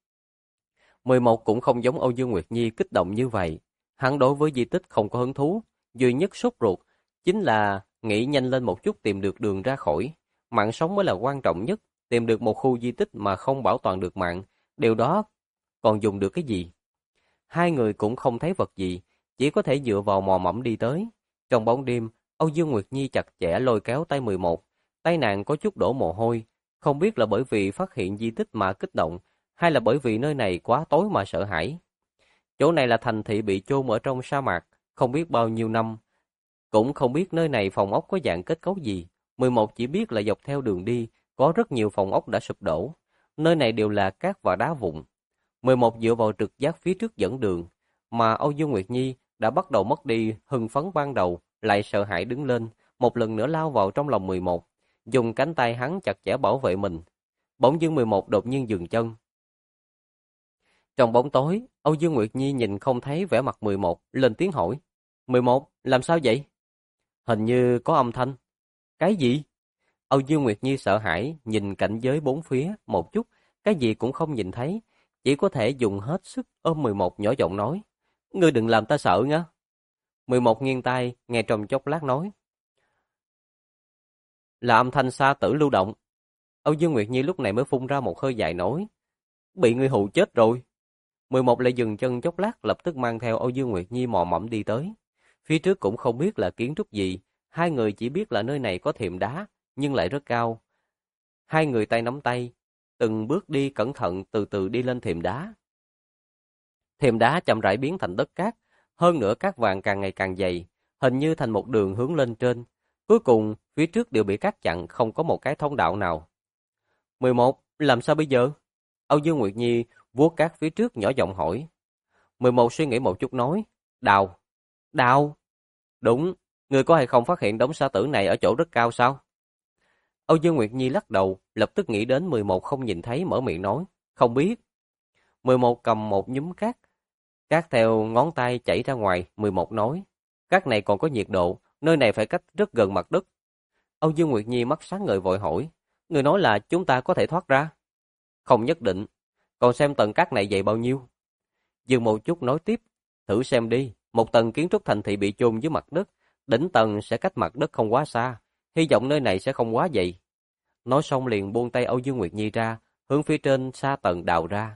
11 cũng không giống Âu Dương Nguyệt Nhi kích động như vậy. Hắn đối với di tích không có hứng thú, duy nhất sốt ruột chính là nghĩ nhanh lên một chút tìm được đường ra khỏi. Mạng sống mới là quan trọng nhất, tìm được một khu di tích mà không bảo toàn được mạng, điều đó còn dùng được cái gì? Hai người cũng không thấy vật gì, chỉ có thể dựa vào mò mẫm đi tới. Trong bóng đêm, Âu Dương Nguyệt Nhi chặt chẽ lôi kéo tay 11, tay nàng có chút đổ mồ hôi, không biết là bởi vì phát hiện di tích mà kích động, hay là bởi vì nơi này quá tối mà sợ hãi. Chỗ này là thành thị bị chôn ở trong sa mạc, không biết bao nhiêu năm, cũng không biết nơi này phòng ốc có dạng kết cấu gì. 11 chỉ biết là dọc theo đường đi, có rất nhiều phòng ốc đã sụp đổ. Nơi này đều là cát và đá vụn. 11 dựa vào trực giác phía trước dẫn đường, mà Âu Dương Nguyệt Nhi đã bắt đầu mất đi hưng phấn ban đầu, lại sợ hãi đứng lên, một lần nữa lao vào trong lòng 11, dùng cánh tay hắn chặt chẽ bảo vệ mình. Bỗng dưng 11 đột nhiên dừng chân. Trong bóng tối, Âu Dương Nguyệt Nhi nhìn không thấy vẻ mặt 11, lên tiếng hỏi. 11, làm sao vậy? Hình như có âm thanh. Cái gì? Âu Dương Nguyệt Nhi sợ hãi, nhìn cảnh giới bốn phía một chút, cái gì cũng không nhìn thấy, chỉ có thể dùng hết sức ôm 11 nhỏ giọng nói. Ngươi đừng làm ta sợ nha. 11 nghiêng tai, nghe trong chốc lát nói. Là âm thanh sa tử lưu động. Âu Dương Nguyệt Nhi lúc này mới phun ra một hơi dài nói. Bị ngươi hù chết rồi. 11 lại dừng chân chốc lát, lập tức mang theo Âu Dương Nguyệt Nhi mò mẫm đi tới. Phía trước cũng không biết là kiến trúc gì, hai người chỉ biết là nơi này có thềm đá, nhưng lại rất cao. Hai người tay nắm tay, từng bước đi cẩn thận từ từ đi lên thềm đá. Thềm đá chậm rãi biến thành đất cát, hơn nữa cát vàng càng ngày càng dày, hình như thành một đường hướng lên trên. Cuối cùng, phía trước đều bị cát chặn, không có một cái thông đạo nào. 11, làm sao bây giờ? Âu Dương Nguyệt Nhi vuốt cát phía trước nhỏ giọng hỏi. 11 suy nghĩ một chút nói, đào. Đào? Đúng, người có hay không phát hiện đống sa tử này ở chỗ rất cao sao? Âu Dương Nguyệt Nhi lắc đầu, lập tức nghĩ đến 11 không nhìn thấy mở miệng nói, không biết. 11 cầm một nhúm cát theo ngón tay chảy ra ngoài, 11 nói, cát này còn có nhiệt độ, nơi này phải cách rất gần mặt đất. Âu Dương Nguyệt Nhi mắt sáng ngời vội hỏi, người nói là chúng ta có thể thoát ra? Không nhất định, còn xem tầng cát này dày bao nhiêu. Dừng một chút nói tiếp, thử xem đi, một tầng kiến trúc thành thị bị chôn dưới mặt đất, đỉnh tầng sẽ cách mặt đất không quá xa, hy vọng nơi này sẽ không quá dày. Nói xong liền buông tay Âu Dương Nguyệt Nhi ra, hướng phía trên xa tầng đào ra.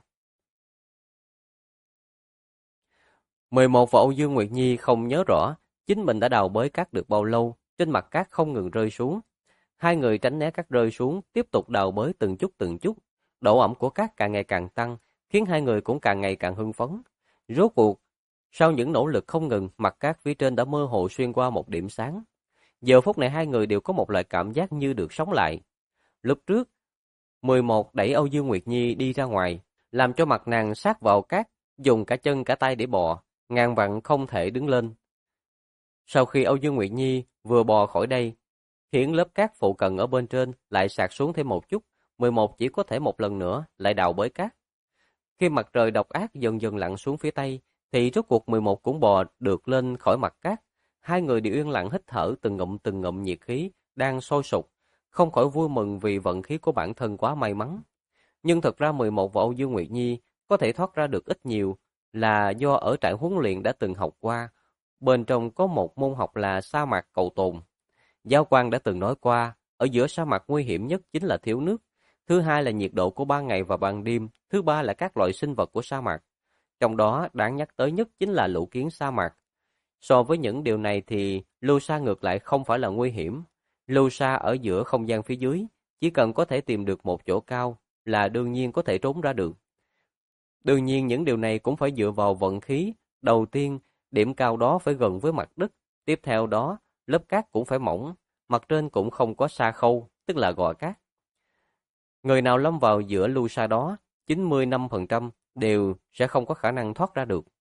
11 và Âu Dương Nguyệt Nhi không nhớ rõ chính mình đã đào bới cát được bao lâu, trên mặt cát không ngừng rơi xuống. Hai người tránh né cát rơi xuống, tiếp tục đào bới từng chút từng chút. Độ ẩm của cát càng ngày càng tăng, khiến hai người cũng càng ngày càng hưng phấn. Rốt cuộc, sau những nỗ lực không ngừng, mặt cát phía trên đã mơ hồ xuyên qua một điểm sáng. Giờ phút này hai người đều có một loại cảm giác như được sống lại. Lúc trước, 11 đẩy Âu Dương Nguyệt Nhi đi ra ngoài, làm cho mặt nàng sát vào cát, dùng cả chân cả tay để bò, ngàn vạn không thể đứng lên. Sau khi Âu Dương Nguyệt Nhi vừa bò khỏi đây, khiến lớp cát phụ cận ở bên trên lại sạt xuống thêm một chút, 11 chỉ có thể một lần nữa lại đào bới cát. Khi mặt trời độc ác dần dần lặn xuống phía tây, thì rốt cuộc 11 cũng bò được lên khỏi mặt cát. Hai người đều yên lặng hít thở từng ngụm nhiệt khí đang sôi sục, không khỏi vui mừng vì vận khí của bản thân quá may mắn. Nhưng thật ra 11 và Âu Dương Nguyệt Nhi có thể thoát ra được ít nhiều là do ở trại huấn luyện đã từng học qua. Bên trong có một môn học là sa mạc cầu tồn. Giáo quan đã từng nói qua, ở giữa sa mạc nguy hiểm nhất chính là thiếu nước. Thứ hai là nhiệt độ của ban ngày và ban đêm. Thứ ba là các loại sinh vật của sa mạc. Trong đó đáng nhắc tới nhất chính là lũ kiến sa mạc. So với những điều này thì lưu sa ngược lại không phải là nguy hiểm. Lưu sa ở giữa không gian phía dưới, chỉ cần có thể tìm được một chỗ cao là đương nhiên có thể trốn ra được. Đương nhiên những điều này cũng phải dựa vào vận khí. Đầu tiên, điểm cao đó phải gần với mặt đất. Tiếp theo đó, lớp cát cũng phải mỏng. Mặt trên cũng không có sa khâu, tức là gò cát. Người nào lâm vào giữa lưu sa đó, 95% đều sẽ không có khả năng thoát ra được.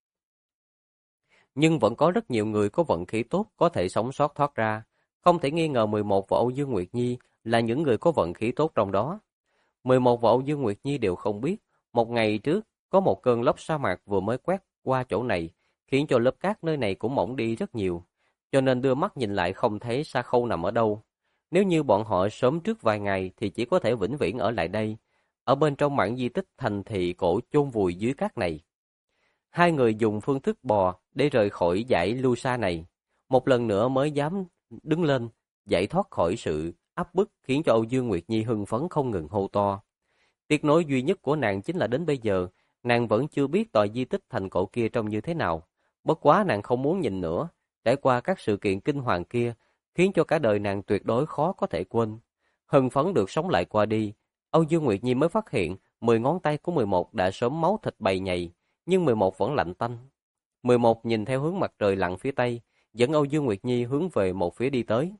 Nhưng vẫn có rất nhiều người có vận khí tốt có thể sống sót thoát ra. Không thể nghi ngờ 11 và Âu Dương Nguyệt Nhi là những người có vận khí tốt trong đó. 11 và Âu Dương Nguyệt Nhi đều không biết, một ngày trước có một cơn lốc sa mạc vừa mới quét qua chỗ này, khiến cho lớp cát nơi này cũng mỏng đi rất nhiều, cho nên đưa mắt nhìn lại không thấy sa khâu nằm ở đâu. Nếu như bọn họ sớm trước vài ngày thì chỉ có thể vĩnh viễn ở lại đây, ở bên trong mảng di tích thành thị cổ chôn vùi dưới cát này. Hai người dùng phương thức bò để rời khỏi dãy lưu sa này, một lần nữa mới dám đứng lên, giải thoát khỏi sự áp bức khiến cho Âu Dương Nguyệt Nhi hưng phấn không ngừng hô to. Tiếc nối duy nhất của nàng chính là đến bây giờ, nàng vẫn chưa biết tòa di tích thành cổ kia trông như thế nào. Bất quá nàng không muốn nhìn nữa, trải qua các sự kiện kinh hoàng kia, khiến cho cả đời nàng tuyệt đối khó có thể quên. Hưng phấn được sống lại qua đi, Âu Dương Nguyệt Nhi mới phát hiện 10 ngón tay của 11 đã sớm máu thịt bầy nhầy, nhưng 11 vẫn lạnh tanh. 11 nhìn theo hướng mặt trời lặn phía tây, dẫn Âu Dương Nguyệt Nhi hướng về một phía đi tới.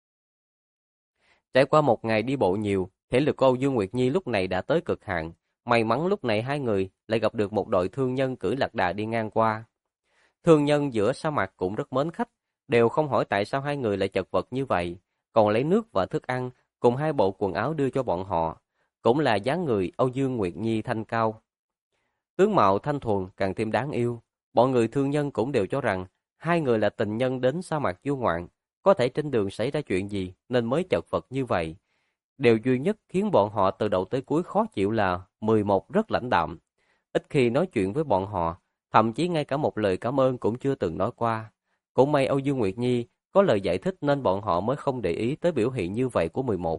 Trải qua một ngày đi bộ nhiều, thể lực của Âu Dương Nguyệt Nhi lúc này đã tới cực hạn. May mắn lúc này hai người lại gặp được một đội thương nhân cưỡi lạc đà đi ngang qua. Thương nhân giữa sa mạc cũng rất mến khách, đều không hỏi tại sao hai người lại chật vật như vậy, còn lấy nước và thức ăn cùng hai bộ quần áo đưa cho bọn họ. Cũng là dáng người Âu Dương Nguyệt Nhi thanh cao. Tướng mạo thanh thuần càng thêm đáng yêu. Bọn người thương nhân cũng đều cho rằng hai người là tình nhân đến sa mạc du ngoạn, có thể trên đường xảy ra chuyện gì nên mới chật vật như vậy. Điều duy nhất khiến bọn họ từ đầu tới cuối khó chịu là 11 rất lãnh đạm, ít khi nói chuyện với bọn họ, thậm chí ngay cả một lời cảm ơn cũng chưa từng nói qua. Cũng may Âu Dương Nguyệt Nhi có lời giải thích nên bọn họ mới không để ý tới biểu hiện như vậy của 11.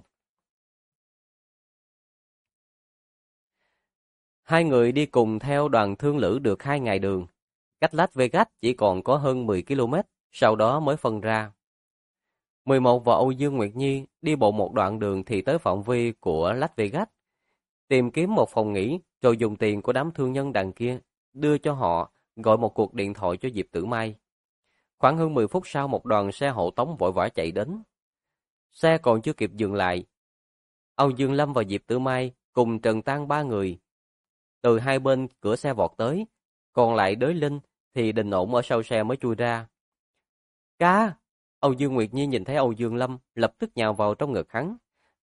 Hai người đi cùng theo đoàn thương lữ được 2 ngày đường, cách Las Vegas chỉ còn có hơn 10 km, sau đó mới phân ra. 11 và Âu Dương Nguyệt Nhi đi bộ một đoạn đường thì tới phạm vi của Las Vegas, tìm kiếm một phòng nghỉ rồi dùng tiền của đám thương nhân đằng kia đưa cho họ, gọi một cuộc điện thoại cho Diệp Tử Mai. Khoảng hơn 10 phút sau một đoàn xe hộ tống vội vã chạy đến. Xe còn chưa kịp dừng lại, Âu Dương Lâm và Diệp Tử Mai cùng Trần Tăng ba người từ hai bên cửa xe vọt tới, còn lại Đới Linh thì đình ổn ở sau xe mới chui ra. Ca! Âu Dương Nguyệt Nhi nhìn thấy Âu Dương Lâm lập tức nhào vào trong ngực hắn.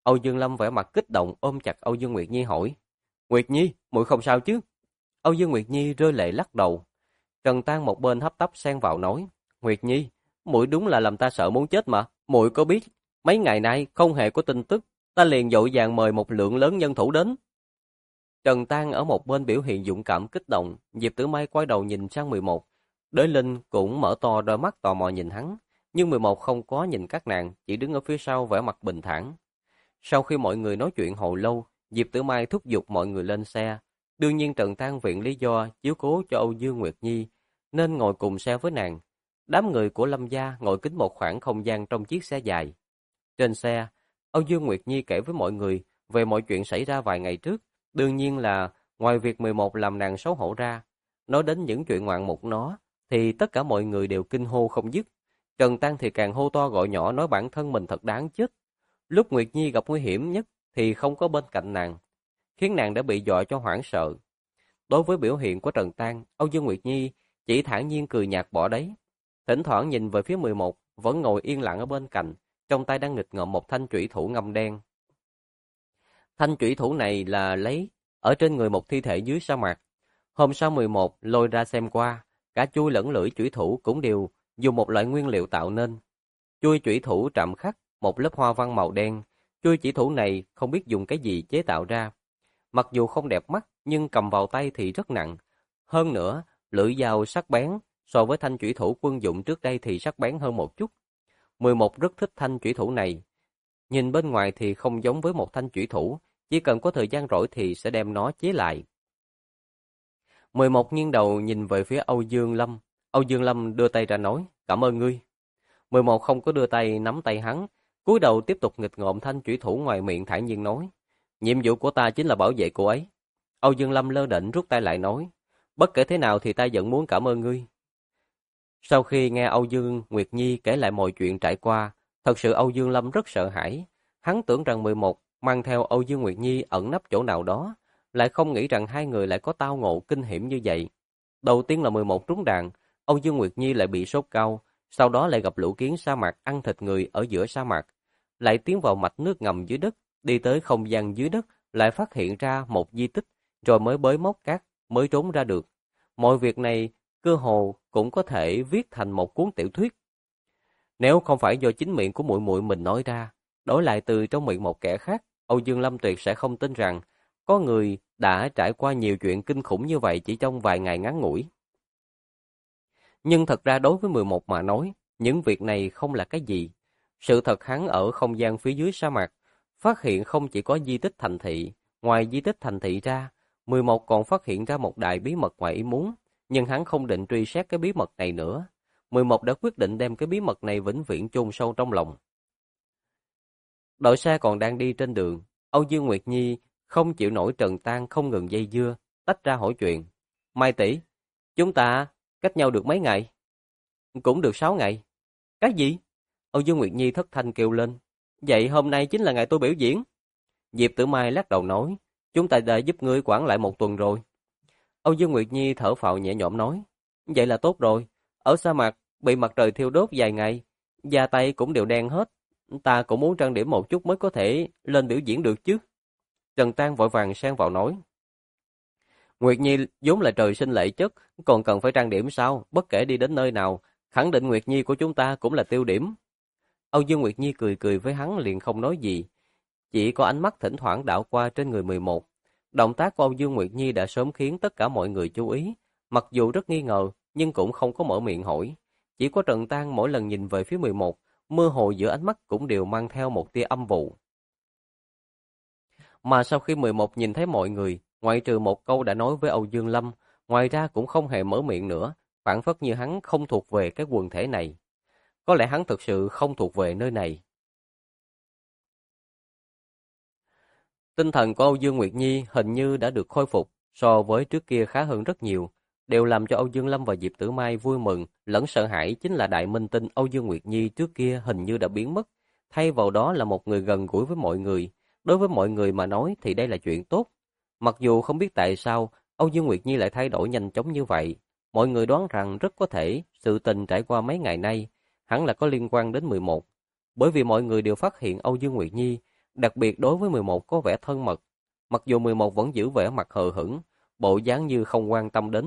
Âu Dương Lâm vẻ mặt kích động ôm chặt Âu Dương Nguyệt Nhi hỏi. Nguyệt Nhi, muội không sao chứ? Âu Dương Nguyệt Nhi rơi lệ lắc đầu. Trần Tăng một bên hấp tấp xen vào nói. Nguyệt Nhi, muội đúng là làm ta sợ muốn chết mà. Muội có biết, mấy ngày nay không hề có tin tức, ta liền vội vàng mời một lượng lớn nhân thủ đến. Trần Tăng ở một bên biểu hiện dũng cảm kích động, Diệp Tử Mai quay đầu nhìn sang 11. Đới Linh cũng mở to đôi mắt tò mò nhìn hắn, nhưng 11 không có nhìn các nàng, chỉ đứng ở phía sau vẻ mặt bình thản. Sau khi mọi người nói chuyện hồi lâu, Diệp Tử Mai thúc giục mọi người lên xe. Đương nhiên Trần Tăng viện lý do chiếu cố cho Âu Dương Nguyệt Nhi, nên ngồi cùng xe với nàng. Đám người của Lâm gia ngồi kín một khoảng không gian trong chiếc xe dài. Trên xe, Âu Dương Nguyệt Nhi kể với mọi người về mọi chuyện xảy ra vài ngày trước. Đương nhiên là ngoài việc 11 làm nàng xấu hổ ra, nói đến những chuyện ngoạn mục nó, thì tất cả mọi người đều kinh hô không dứt. Trần Tăng thì càng hô to gọi nhỏ nói bản thân mình thật đáng chết. Lúc Nguyệt Nhi gặp nguy hiểm nhất thì không có bên cạnh nàng, khiến nàng đã bị dọa cho hoảng sợ. Đối với biểu hiện của Trần Tăng, Âu Dương Nguyệt Nhi chỉ thản nhiên cười nhạt bỏ đấy. Thỉnh thoảng nhìn về phía 11, vẫn ngồi yên lặng ở bên cạnh, trong tay đang nghịch ngợm một thanh chủy thủ ngăm đen. Thanh chủy thủ này là lấy ở trên người một thi thể dưới sa mạc. Hôm sau 11 lôi ra xem qua, cả chuôi lẫn lưỡi chủy thủ cũng đều dùng một loại nguyên liệu tạo nên. Chuôi chủy thủ chạm khắc một lớp hoa văn màu đen. Chuôi chủy thủ này không biết dùng cái gì chế tạo ra. Mặc dù không đẹp mắt, nhưng cầm vào tay thì rất nặng. Hơn nữa, lưỡi dao sắc bén, so với thanh chủy thủ quân dụng trước đây thì sắc bén hơn một chút. 11 rất thích thanh chủy thủ này. Nhìn bên ngoài thì không giống với một thanh chủy thủ, chỉ cần có thời gian rỗi thì sẽ đem nó chế lại. 11 nghiêng đầu nhìn về phía Âu Dương Lâm. Âu Dương Lâm đưa tay ra nói, cảm ơn ngươi. 11 không có đưa tay nắm tay hắn, cúi đầu tiếp tục nghịch ngợm thanh chủy thủ ngoài miệng thản nhiên nói, nhiệm vụ của ta chính là bảo vệ cô ấy. Âu Dương Lâm lơ đễnh rút tay lại nói, bất kể thế nào thì ta vẫn muốn cảm ơn ngươi. Sau khi nghe Âu Dương Nguyệt Nhi kể lại mọi chuyện trải qua, thật sự Âu Dương Lâm rất sợ hãi. Hắn tưởng rằng 11 mang theo Âu Dương Nguyệt Nhi ẩn nấp chỗ nào đó, lại không nghĩ rằng hai người lại có tao ngộ kinh hiểm như vậy. Đầu tiên là 11 trúng đạn, Âu Dương Nguyệt Nhi lại bị sốt cao, sau đó lại gặp lũ kiến sa mạc ăn thịt người ở giữa sa mạc, lại tiến vào mạch nước ngầm dưới đất, đi tới không gian dưới đất, lại phát hiện ra một di tích, rồi mới bới móc cát, mới trốn ra được. Mọi việc này cơ hồ cũng có thể viết thành một cuốn tiểu thuyết. Nếu không phải do chính miệng của muội muội mình nói ra, đổi lại từ trong miệng một kẻ khác, Âu Dương Lâm tuyệt sẽ không tin rằng có người đã trải qua nhiều chuyện kinh khủng như vậy chỉ trong vài ngày ngắn ngủi. Nhưng thật ra đối với 11 mà nói, những việc này không là cái gì. Sự thật hắn ở không gian phía dưới sa mạc, phát hiện không chỉ có di tích thành thị, ngoài di tích thành thị ra, 11 còn phát hiện ra một đại bí mật ngoài ý muốn, nhưng hắn không định truy xét cái bí mật này nữa. 11 đã quyết định đem cái bí mật này vĩnh viễn chôn sâu trong lòng. Đội xe còn đang đi trên đường, Âu Dương Nguyệt Nhi không chịu nổi Trần Tăng không ngừng dây dưa, tách ra hỏi chuyện. Mai tỷ, chúng ta cách nhau được mấy ngày? Cũng được 6 ngày. Cái gì? Âu Dương Nguyệt Nhi thất thanh kêu lên. Vậy hôm nay chính là ngày tôi biểu diễn. Diệp Tử Mai lắc đầu nói, chúng ta đã giúp ngươi quản lại 1 tuần rồi. Âu Dương Nguyệt Nhi thở phào nhẹ nhõm nói, vậy là tốt rồi. Ở sa mạc, bị mặt trời thiêu đốt vài ngày, da tay cũng đều đen hết. Ta cũng muốn trang điểm một chút mới có thể lên biểu diễn được chứ. Trần Tăng vội vàng xen vào nói. Nguyệt Nhi vốn là trời sinh lệ chất, còn cần phải trang điểm sao? Bất kể đi đến nơi nào, khẳng định Nguyệt Nhi của chúng ta cũng là tiêu điểm. Âu Dương Nguyệt Nhi cười cười với hắn liền không nói gì. Chỉ có ánh mắt thỉnh thoảng đảo qua trên người 11. Động tác của Âu Dương Nguyệt Nhi đã sớm khiến tất cả mọi người chú ý. Mặc dù rất nghi ngờ, nhưng cũng không có mở miệng hỏi. Chỉ có Trần Tăng mỗi lần nhìn về phía 11, mơ hồ giữa ánh mắt cũng đều mang theo một tia âm vụ. Mà sau khi 11 nhìn thấy mọi người, ngoại trừ một câu đã nói với Âu Dương Lâm, ngoài ra cũng không hề mở miệng nữa, phảng phất như hắn không thuộc về cái quần thể này. Có lẽ hắn thực sự không thuộc về nơi này. Tinh thần của Âu Dương Nguyệt Nhi hình như đã được khôi phục, so với trước kia khá hơn rất nhiều. Điều làm cho Âu Dương Lâm và Diệp Tử Mai vui mừng, lẫn sợ hãi chính là đại minh tinh Âu Dương Nguyệt Nhi trước kia hình như đã biến mất. Thay vào đó là một người gần gũi với mọi người. Đối với mọi người mà nói thì đây là chuyện tốt. Mặc dù không biết tại sao Âu Dương Nguyệt Nhi lại thay đổi nhanh chóng như vậy. Mọi người đoán rằng rất có thể sự tình trải qua mấy ngày nay hẳn là có liên quan đến 11. Bởi vì mọi người đều phát hiện Âu Dương Nguyệt Nhi đặc biệt đối với 11 có vẻ thân mật, mặc dù 11 vẫn giữ vẻ mặt hờ hững, bộ dáng như không quan tâm đến.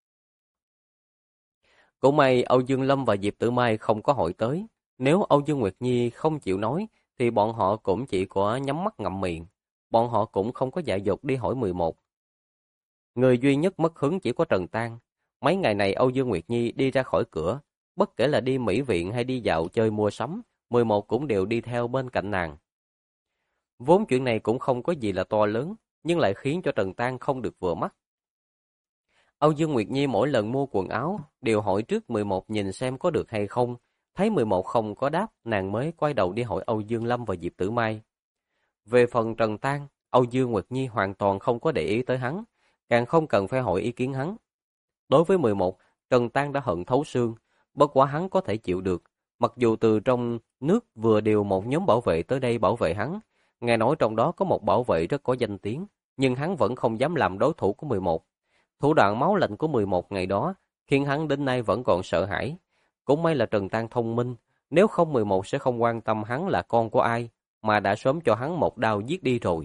Cũng may Âu Dương Lâm và Diệp Tử Mai không có hỏi tới, nếu Âu Dương Nguyệt Nhi không chịu nói thì bọn họ cũng chỉ có nhắm mắt ngậm miệng, bọn họ cũng không có dại dột đi hỏi 11. Người duy nhất mất hứng chỉ có Trần Tang. Mấy ngày này Âu Dương Nguyệt Nhi đi ra khỏi cửa, bất kể là đi mỹ viện hay đi dạo chơi mua sắm, 11 cũng đều đi theo bên cạnh nàng. Vốn chuyện này cũng không có gì là to lớn, nhưng lại khiến cho Trần Tang không được vừa mắt. Âu Dương Nguyệt Nhi mỗi lần mua quần áo đều hỏi trước 11 nhìn xem có được hay không, thấy 11 không có đáp, nàng mới quay đầu đi hỏi Âu Dương Lâm và Diệp Tử Mai. Về phần Trần Tang, Âu Dương Nguyệt Nhi hoàn toàn không có để ý tới hắn, càng không cần phải hỏi ý kiến hắn. Đối với 11, Trần Tang đã hận thấu xương, bất quá hắn có thể chịu được, mặc dù từ trong nước vừa điều một nhóm bảo vệ tới đây bảo vệ hắn, nghe nói trong đó có một bảo vệ rất có danh tiếng, nhưng hắn vẫn không dám làm đối thủ của 11. Thủ đoạn máu lạnh của 11 ngày đó khiến hắn đến nay vẫn còn sợ hãi. Cũng may là Trần Tang thông minh, nếu không 11 sẽ không quan tâm hắn là con của ai, mà đã sớm cho hắn một đao giết đi rồi.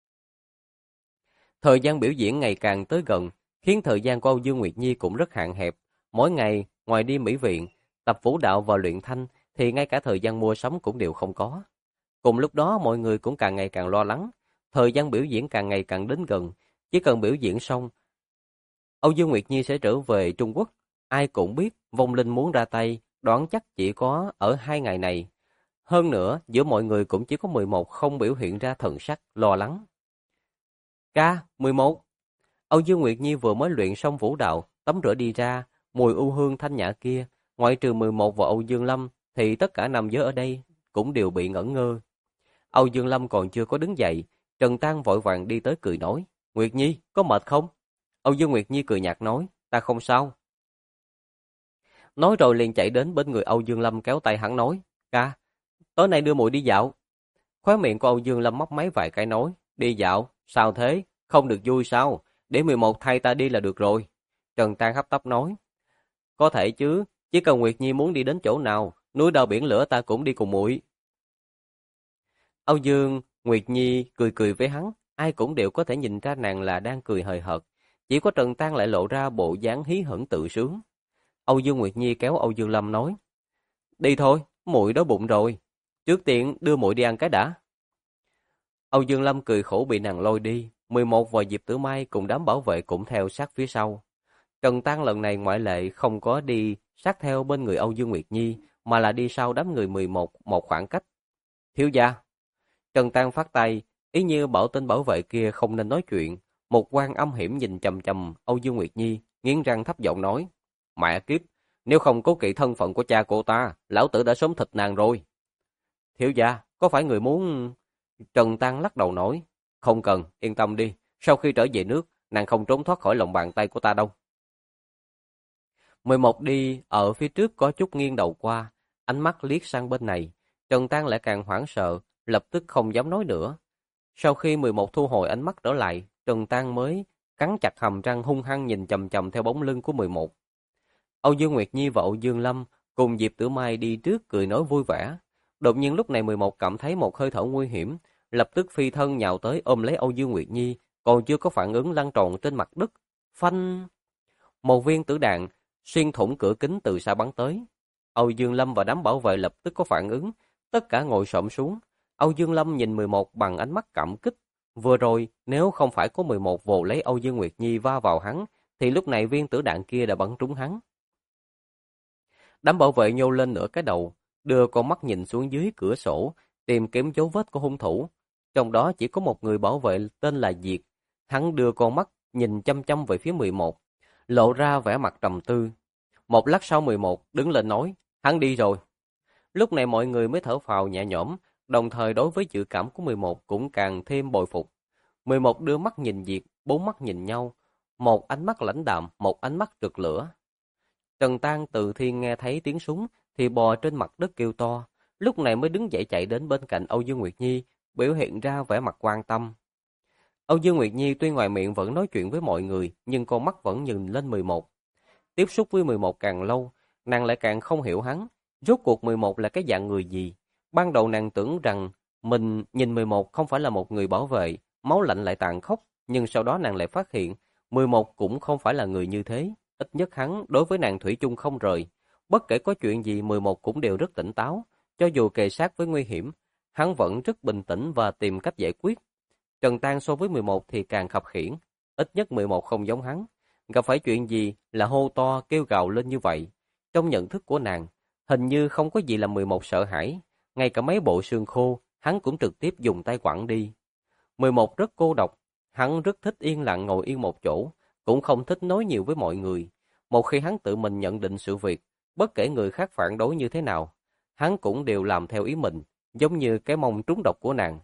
Thời gian biểu diễn ngày càng tới gần, khiến thời gian của Âu Dương Nguyệt Nhi cũng rất hạn hẹp. Mỗi ngày, ngoài đi mỹ viện, tập vũ đạo và luyện thanh, thì ngay cả thời gian mua sắm cũng đều không có. Cùng lúc đó mọi người cũng càng ngày càng lo lắng, thời gian biểu diễn càng ngày càng đến gần, chỉ cần biểu diễn xong, Âu Dương Nguyệt Nhi sẽ trở về Trung Quốc. Ai cũng biết vong linh muốn ra tay, đoán chắc chỉ có ở 2 ngày này. Hơn nữa, giữa mọi người cũng chỉ có 11 không biểu hiện ra thần sắc lo lắng. Ca, 11. Âu Dương Nguyệt Nhi vừa mới luyện xong vũ đạo, tắm rửa đi ra, mùi u hương thanh nhã kia, ngoại trừ 11 và Âu Dương Lâm, thì tất cả nam giới ở đây cũng đều bị ngẩn ngơ. Âu Dương Lâm còn chưa có đứng dậy, Trần Tang vội vàng đi tới cười nói, Nguyệt Nhi, có mệt không? Âu Dương Nguyệt Nhi cười nhạt nói, ta không sao. Nói rồi liền chạy đến bên người Âu Dương Lâm kéo tay hắn nói, ca, tối nay đưa muội đi dạo. Khóe miệng của Âu Dương Lâm mấp máy vài cái nói, đi dạo, sao thế, không được vui sao, để 11 thay ta đi là được rồi. Trần Tang hấp tấp nói, có thể chứ, chỉ cần Nguyệt Nhi muốn đi đến chỗ nào, núi đao biển lửa ta cũng đi cùng muội. Âu Dương Nguyệt Nhi cười cười với hắn, ai cũng đều có thể nhìn ra nàng là đang cười hời hợt, chỉ có Trần Tang lại lộ ra bộ dáng hí hửng tự sướng. Âu Dương Nguyệt Nhi kéo Âu Dương Lâm nói, đi thôi, muội đói bụng rồi, trước tiên đưa muội đi ăn cái đã. Âu Dương Lâm cười khổ bị nàng lôi đi, 11 và Diệp Tử Mai cùng đám bảo vệ cũng theo sát phía sau. Trần Tang lần này ngoại lệ không có đi sát theo bên người Âu Dương Nguyệt Nhi, mà là đi sau đám người 11 một khoảng cách. Thiếu gia. Trần Tang phát tay, ý như bảo tên bảo vệ kia không nên nói chuyện. Một quan âm hiểm nhìn chằm chằm Âu Dương Nguyệt Nhi, nghiến răng thấp giọng nói, mẹ kiếp, nếu không cố kỵ thân phận của cha cô ta, lão tử đã sớm thịt nàng rồi. Thiếu gia, có phải người muốn... Trần Tang lắc đầu nói, không cần, yên tâm đi, sau khi trở về nước, nàng không trốn thoát khỏi lòng bàn tay của ta đâu. 11 đi ở phía trước có chút nghiêng đầu qua, ánh mắt liếc sang bên này, Trần Tang lại càng hoảng sợ, lập tức không dám nói nữa. Sau khi 11 thu hồi ánh mắt trở lại, Trần Tang mới cắn chặt hàm răng hung hăng nhìn chằm chằm theo bóng lưng của 11. Âu Dương Nguyệt Nhi và Âu Dương Lâm cùng Diệp Tử Mai đi trước cười nói vui vẻ. Đột nhiên lúc này 11 cảm thấy một hơi thở nguy hiểm, lập tức phi thân nhào tới ôm lấy Âu Dương Nguyệt Nhi, còn chưa có phản ứng lăn tròn trên mặt đất. Phanh! Một viên tử đạn xuyên thủng cửa kính từ xa bắn tới. Âu Dương Lâm và đám bảo vệ lập tức có phản ứng, tất cả ngồi xổm xuống. Âu Dương Lâm nhìn 11 bằng ánh mắt cảm kích. Vừa rồi, nếu không phải có 11 vồ lấy Âu Dương Nguyệt Nhi va vào hắn, thì lúc này viên tử đạn kia đã bắn trúng hắn. Đám bảo vệ nhô lên nửa cái đầu, đưa con mắt nhìn xuống dưới cửa sổ, tìm kiếm dấu vết của hung thủ. Trong đó chỉ có một người bảo vệ tên là Diệt. Hắn đưa con mắt nhìn chăm chăm về phía 11, lộ ra vẻ mặt trầm tư. Một lát sau 11 đứng lên nói, hắn đi rồi. Lúc này mọi người mới thở phào nhẹ nhõm, đồng thời đối với dự cảm của 11 cũng càng thêm bội phục. 11 đưa mắt nhìn Diệt, 4 mắt nhìn nhau, một ánh mắt lãnh đạm, một ánh mắt rực lửa. Trần Tang từ thiên nghe thấy tiếng súng thì bò trên mặt đất kêu to, lúc này mới đứng dậy chạy đến bên cạnh Âu Dương Nguyệt Nhi, biểu hiện ra vẻ mặt quan tâm. Âu Dương Nguyệt Nhi tuy ngoài miệng vẫn nói chuyện với mọi người, nhưng con mắt vẫn nhìn lên 11. Tiếp xúc với 11 càng lâu, nàng lại càng không hiểu hắn, rốt cuộc 11 là cái dạng người gì. Ban đầu nàng tưởng rằng Mình nhìn 11 không phải là một người bảo vệ, máu lạnh lại tàn khốc, nhưng sau đó nàng lại phát hiện 11 cũng không phải là người như thế. Ít nhất hắn đối với nàng thủy chung không rời. Bất kể có chuyện gì 11 cũng đều rất tỉnh táo, cho dù kề sát với nguy hiểm, hắn vẫn rất bình tĩnh và tìm cách giải quyết. Trần Tan so với 11 thì càng khập khiễng, ít nhất 11 không giống hắn. Gặp phải chuyện gì là hô to kêu gào lên như vậy. Trong nhận thức của nàng, hình như không có gì làm 11 sợ hãi, ngay cả mấy bộ xương khô, hắn cũng trực tiếp dùng tay quẳng đi. 11 rất cô độc, hắn rất thích yên lặng ngồi yên một chỗ, cũng không thích nói nhiều với mọi người. Một khi hắn tự mình nhận định sự việc, bất kể người khác phản đối như thế nào, hắn cũng đều làm theo ý mình, giống như cái mông trúng độc của nàng.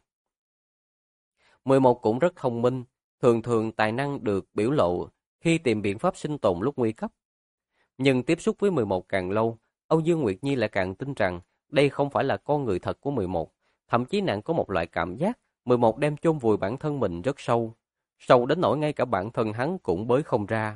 11 cũng rất thông minh, thường thường tài năng được biểu lộ khi tìm biện pháp sinh tồn lúc nguy cấp. Nhưng tiếp xúc với 11 càng lâu, Âu Dương Nguyệt Nhi lại càng tin rằng đây không phải là con người thật của 11. Thậm chí nàng có một loại cảm giác 11 đem chôn vùi bản thân mình rất sâu. Sâu đến nỗi ngay cả bản thân hắn cũng bới không ra.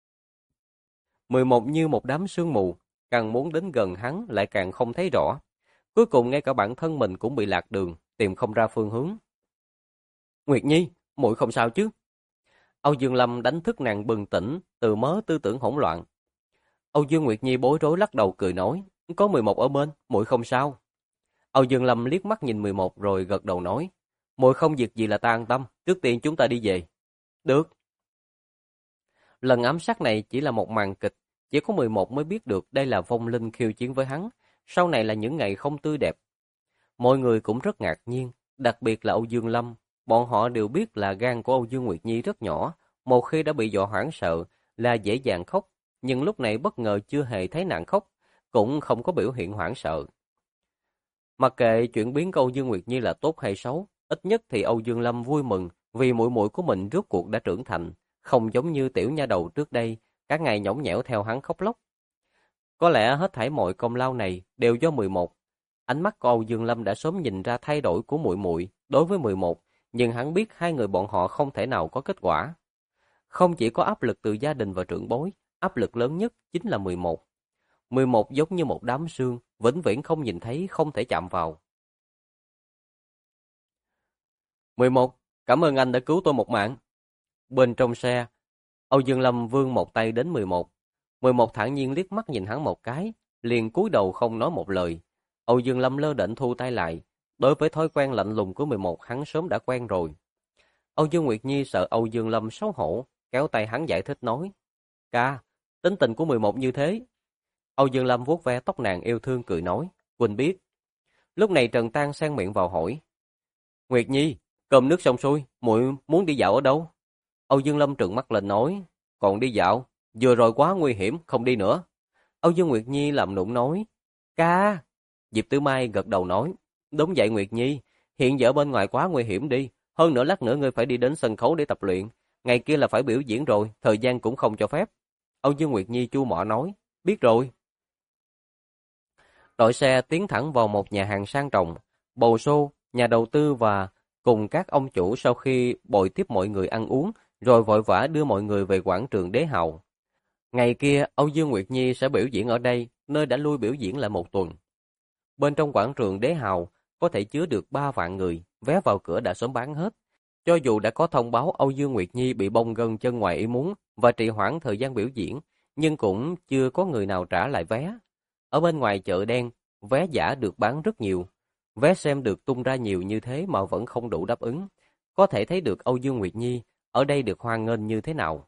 11 như một đám sương mù, càng muốn đến gần hắn lại càng không thấy rõ. Cuối cùng ngay cả bản thân mình cũng bị lạc đường, tìm không ra phương hướng. Nguyệt Nhi, muội không sao chứ? Âu Dương Lâm đánh thức nàng bừng tỉnh từ mớ tư tưởng hỗn loạn. Âu Dương Nguyệt Nhi bối rối lắc đầu cười nói, có 11 ở bên, muội không sao. Âu Dương Lâm liếc mắt nhìn 11 rồi gật đầu nói, muội không việc gì là ta an tâm, trước tiên chúng ta đi về. Được. Lần ám sát này chỉ là một màn kịch, chỉ có 11 mới biết được đây là vong linh khiêu chiến với hắn, sau này là những ngày không tươi đẹp. Mọi người cũng rất ngạc nhiên, đặc biệt là Âu Dương Lâm, bọn họ đều biết là gan của Âu Dương Nguyệt Nhi rất nhỏ, một khi đã bị dọa hoảng sợ là dễ dàng khóc, nhưng lúc này bất ngờ chưa hề thấy nàng khóc, cũng không có biểu hiện hoảng sợ. Mặc kệ chuyển biến của Âu Dương Nguyệt Nhi là tốt hay xấu, ít nhất thì Âu Dương Lâm vui mừng vì muội muội của mình rốt cuộc đã trưởng thành, không giống như tiểu nha đầu trước đây, cả ngày nhõng nhẽo theo hắn khóc lóc. Có lẽ hết thảy mọi công lao này đều do 11. Ánh mắt của Âu Dương Lâm đã sớm nhìn ra thay đổi của muội muội đối với 11, nhưng hắn biết hai người bọn họ không thể nào có kết quả. Không chỉ có áp lực từ gia đình và trưởng bối, áp lực lớn nhất chính là 11. 11 giống như một đám sương, vĩnh viễn không nhìn thấy, không thể chạm vào. 11, cảm ơn anh đã cứu tôi một mạng. Bên trong xe, Âu Dương Lâm vươn một tay đến 11. 11 thản nhiên liếc mắt nhìn hắn một cái, liền cúi đầu không nói một lời. Âu Dương Lâm lơ đễnh thu tay lại. Đối với thói quen lạnh lùng của 11 hắn sớm đã quen rồi. Âu Dương Nguyệt Nhi sợ Âu Dương Lâm xấu hổ, kéo tay hắn giải thích nói. Ca, tính tình của 11 như thế. Âu Dương Lâm vuốt ve tóc nàng yêu thương cười nói. Quỳnh biết. Lúc này Trần Tan xen miệng vào hỏi. Nguyệt Nhi, cơm nước xong xuôi, muội muốn đi dạo ở đâu? Âu Dương Lâm trợn mắt lên nói. Còn đi dạo, vừa rồi quá nguy hiểm, không đi nữa. Âu Dương Nguyệt Nhi làm nũng nói. Ca. Diệp Tử Mai gật đầu nói. Đúng vậy Nguyệt Nhi, hiện giờ bên ngoài quá nguy hiểm đi. Hơn nữa lát nữa ngươi phải đi đến sân khấu để tập luyện. Ngày kia là phải biểu diễn rồi, thời gian cũng không cho phép. Âu Dương Nguyệt Nhi chu mỏ nói. Biết rồi. Đội xe tiến thẳng vào một nhà hàng sang trọng. Bầu Sô, nhà đầu tư và cùng các ông chủ sau khi bồi tiếp mọi người ăn uống, rồi vội vã đưa mọi người về quảng trường Đế Hào. Ngày kia, Âu Dương Nguyệt Nhi sẽ biểu diễn ở đây, nơi đã lui biểu diễn lại một tuần. Bên trong quảng trường Đế Hào, có thể chứa được 3 vạn người, vé vào cửa đã sớm bán hết. Cho dù đã có thông báo Âu Dương Nguyệt Nhi bị bong gân chân ngoài ý muốn và trì hoãn thời gian biểu diễn, nhưng cũng chưa có người nào trả lại vé. Ở bên ngoài chợ đen, vé giả được bán rất nhiều. Vé xem được tung ra nhiều như thế mà vẫn không đủ đáp ứng. Có thể thấy được Âu Dương Nguyệt Nhi ở đây được hoan nghênh như thế nào.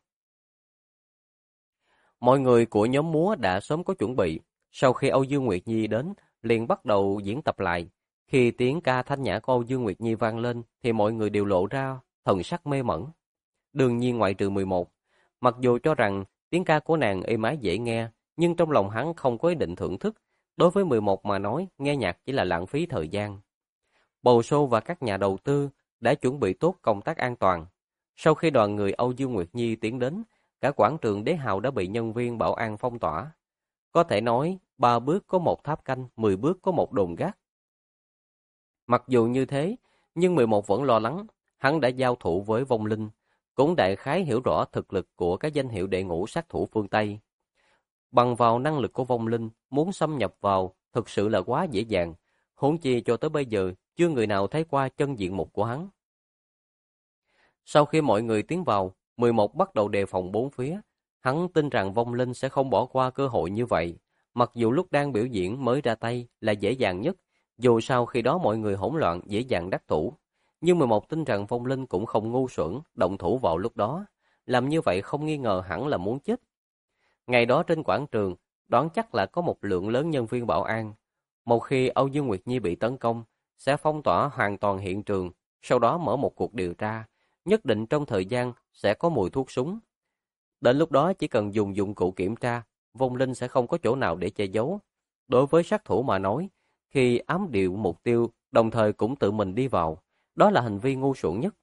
Mọi người của nhóm múa đã sớm có chuẩn bị. Sau khi Âu Dương Nguyệt Nhi đến, liền bắt đầu diễn tập lại. Khi tiếng ca thanh nhã của Âu Dương Nguyệt Nhi vang lên, thì mọi người đều lộ ra thần sắc mê mẩn. Đương nhiên ngoại trừ 11. Mặc dù cho rằng tiếng ca của nàng êm ái dễ nghe, nhưng trong lòng hắn không có ý định thưởng thức. Đối với 11 mà nói, nghe nhạc chỉ là lãng phí thời gian. Bầu Sô và các nhà đầu tư đã chuẩn bị tốt công tác an toàn. Sau khi đoàn người Âu Dương Nguyệt Nhi tiến đến, cả quảng trường Đế Hào đã bị nhân viên bảo an phong tỏa. Có thể nói, 3 bước có một tháp canh, 10 bước có một đồn gác. Mặc dù như thế, nhưng 11 vẫn lo lắng, hắn đã giao thủ với vong linh, cũng đại khái hiểu rõ thực lực của các danh hiệu đệ ngũ sát thủ phương Tây. Bằng vào năng lực của vong linh, muốn xâm nhập vào thực sự là quá dễ dàng. Huống chi cho tới bây giờ, chưa người nào thấy qua chân diện mục của hắn. Sau khi mọi người tiến vào, 11 bắt đầu đề phòng bốn phía. Hắn tin rằng vong linh sẽ không bỏ qua cơ hội như vậy. Mặc dù lúc đang biểu diễn mới ra tay là dễ dàng nhất, dù sao khi đó mọi người hỗn loạn dễ dàng đắc thủ. Nhưng 11 tin rằng vong linh cũng không ngu xuẩn, động thủ vào lúc đó. Làm như vậy không nghi ngờ hẳn là muốn chết. Ngày đó trên quảng trường, đoán chắc là có một lượng lớn nhân viên bảo an. Một khi Âu Dương Nguyệt Nhi bị tấn công, sẽ phong tỏa hoàn toàn hiện trường, sau đó mở một cuộc điều tra. Nhất định trong thời gian sẽ có mùi thuốc súng. Đến lúc đó chỉ cần dùng dụng cụ kiểm tra, vong linh sẽ không có chỗ nào để che giấu. Đối với sát thủ mà nói, khi ám điệu mục tiêu, đồng thời cũng tự mình đi vào, đó là hành vi ngu xuẩn nhất.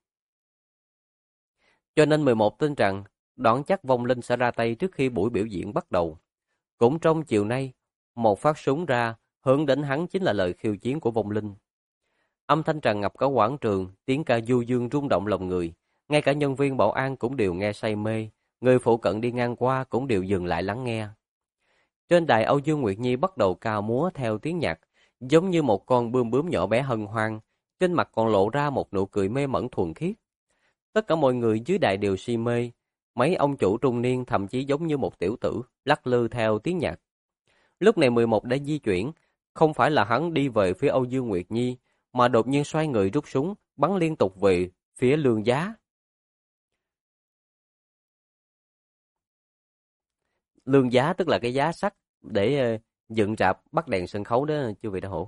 Cho nên 11 tin rằng, đoán chắc vong linh sẽ ra tay trước khi buổi biểu diễn bắt đầu. Cũng trong chiều nay, một phát súng ra, hướng đến hắn chính là lời khiêu chiến của vong linh. Âm thanh tràn ngập cả quảng trường, tiếng ca du dương rung động lòng người. Ngay cả nhân viên bảo an cũng đều nghe say mê, người phụ cận đi ngang qua cũng đều dừng lại lắng nghe. Trên đài Âu Dương Nguyệt Nhi bắt đầu ca múa theo tiếng nhạc, giống như một con bướm bướm nhỏ bé hân hoan, trên mặt còn lộ ra một nụ cười mê mẩn thuần khiết. Tất cả mọi người dưới đài đều si mê, mấy ông chủ trung niên thậm chí giống như một tiểu tử, lắc lư theo tiếng nhạc. Lúc này 11 đã di chuyển, không phải là hắn đi về phía Âu Dương Nguyệt Nhi, mà đột nhiên xoay người rút súng, bắn liên tục về phía Lương Giá. Lương Giá tức là cái giá sắt để dựng rạp bắt đèn sân khấu đó chưa vị đạo hữu.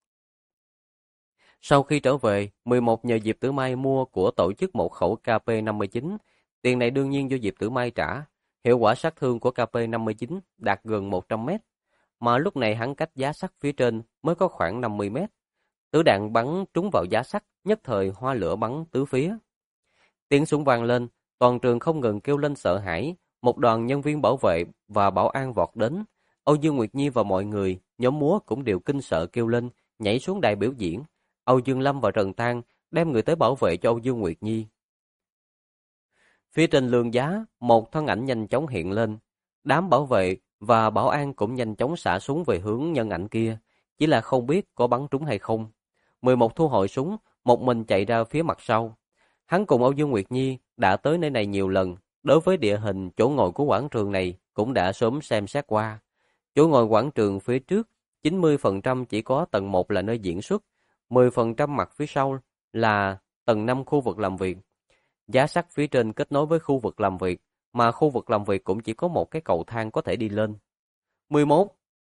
Sau khi trở về, 11 nhờ Diệp Tử Mai mua của tổ chức một khẩu KP-59, tiền này đương nhiên do Diệp Tử Mai trả. Hiệu quả sát thương của KP-59 đạt gần 100 mét, mà lúc này hắn cách giá sắt phía trên mới có khoảng 50 mét. Tử đạn bắn trúng vào giá sắt, nhất thời hoa lửa bắn tứ phía. Tiếng súng vang lên, toàn trường không ngừng kêu lên sợ hãi, một đoàn nhân viên bảo vệ và bảo an vọt đến. Âu Dương Nguyệt Nhi và mọi người, nhóm múa cũng đều kinh sợ kêu lên, nhảy xuống đài biểu diễn. Âu Dương Lâm và Trần Tang đem người tới bảo vệ cho Âu Dương Nguyệt Nhi. Phía trên lương giá, một thân ảnh nhanh chóng hiện lên. Đám bảo vệ và bảo an cũng nhanh chóng xả súng về hướng nhân ảnh kia, chỉ là không biết có bắn trúng hay không. 11 thu hồi súng, một mình chạy ra phía mặt sau. Hắn cùng Âu Dương Nguyệt Nhi đã tới nơi này nhiều lần, đối với địa hình chỗ ngồi của quảng trường này cũng đã sớm xem xét qua. Chỗ ngồi quảng trường phía trước, 90% chỉ có tầng 1 là nơi diễn xuất, 10% mặt phía sau là tầng 5 khu vực làm việc. Giá sắt phía trên kết nối với khu vực làm việc, mà khu vực làm việc cũng chỉ có một cái cầu thang có thể đi lên. 11.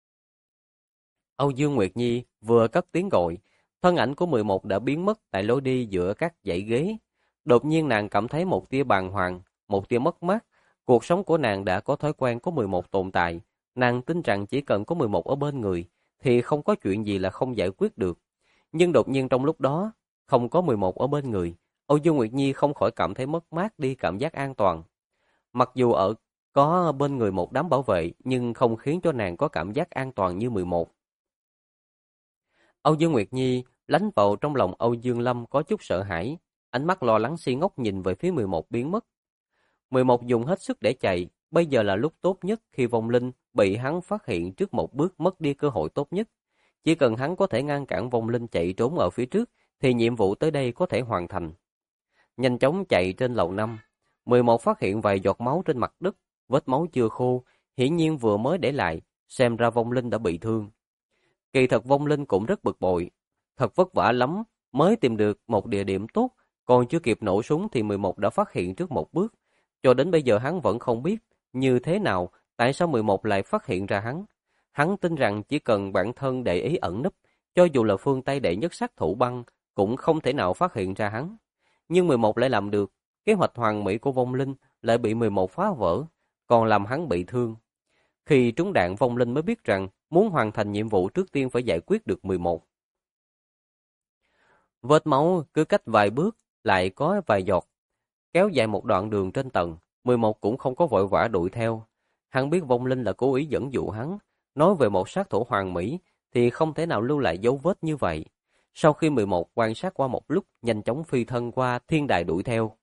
Âu Dương Nguyệt Nhi vừa cất tiếng gọi, thân ảnh của 11 đã biến mất tại lối đi giữa các dãy ghế. Đột nhiên nàng cảm thấy một tia bàng hoàng, một tia mất mát. Cuộc sống của nàng đã có thói quen có 11 tồn tại. Nàng tin rằng chỉ cần có 11 ở bên người, thì không có chuyện gì là không giải quyết được. Nhưng đột nhiên trong lúc đó, không có 11 ở bên người, Âu Dương Nguyệt Nhi không khỏi cảm thấy mất mát đi cảm giác an toàn. Mặc dù có bên người một đám bảo vệ, nhưng không khiến cho nàng có cảm giác an toàn như 11. Âu Dương Nguyệt Nhi lánh vào trong lòng Âu Dương Lâm có chút sợ hãi, ánh mắt lo lắng si ngốc nhìn về phía 11 biến mất. 11 dùng hết sức để chạy, bây giờ là lúc tốt nhất khi vong linh bị hắn phát hiện trước một bước mất đi cơ hội tốt nhất. Chỉ cần hắn có thể ngăn cản vong linh chạy trốn ở phía trước, thì nhiệm vụ tới đây có thể hoàn thành. Nhanh chóng chạy trên lầu 5, 11 phát hiện vài giọt máu trên mặt đất, vết máu chưa khô, hiển nhiên vừa mới để lại, xem ra vong linh đã bị thương. Kỳ thật vong linh cũng rất bực bội, thật vất vả lắm mới tìm được một địa điểm tốt, còn chưa kịp nổ súng thì 11 đã phát hiện trước một bước. Cho đến bây giờ hắn vẫn không biết như thế nào, tại sao 11 lại phát hiện ra hắn. Hắn tin rằng chỉ cần bản thân để ý ẩn nấp, cho dù là phương Tây đệ nhất sát thủ băng, cũng không thể nào phát hiện ra hắn. Nhưng 11 lại làm được, kế hoạch hoàn mỹ của vong linh lại bị 11 phá vỡ, còn làm hắn bị thương. Khi trúng đạn vong linh mới biết rằng muốn hoàn thành nhiệm vụ trước tiên phải giải quyết được 11. Vết máu cứ cách vài bước lại có vài giọt, kéo dài một đoạn đường trên tầng, 11 cũng không có vội vã đuổi theo. Hắn biết vong linh là cố ý dẫn dụ hắn, nói về một sát thủ hoàn mỹ thì không thể nào lưu lại dấu vết như vậy. Sau khi 11 quan sát qua một lúc, nhanh chóng phi thân qua thiên đài đuổi theo.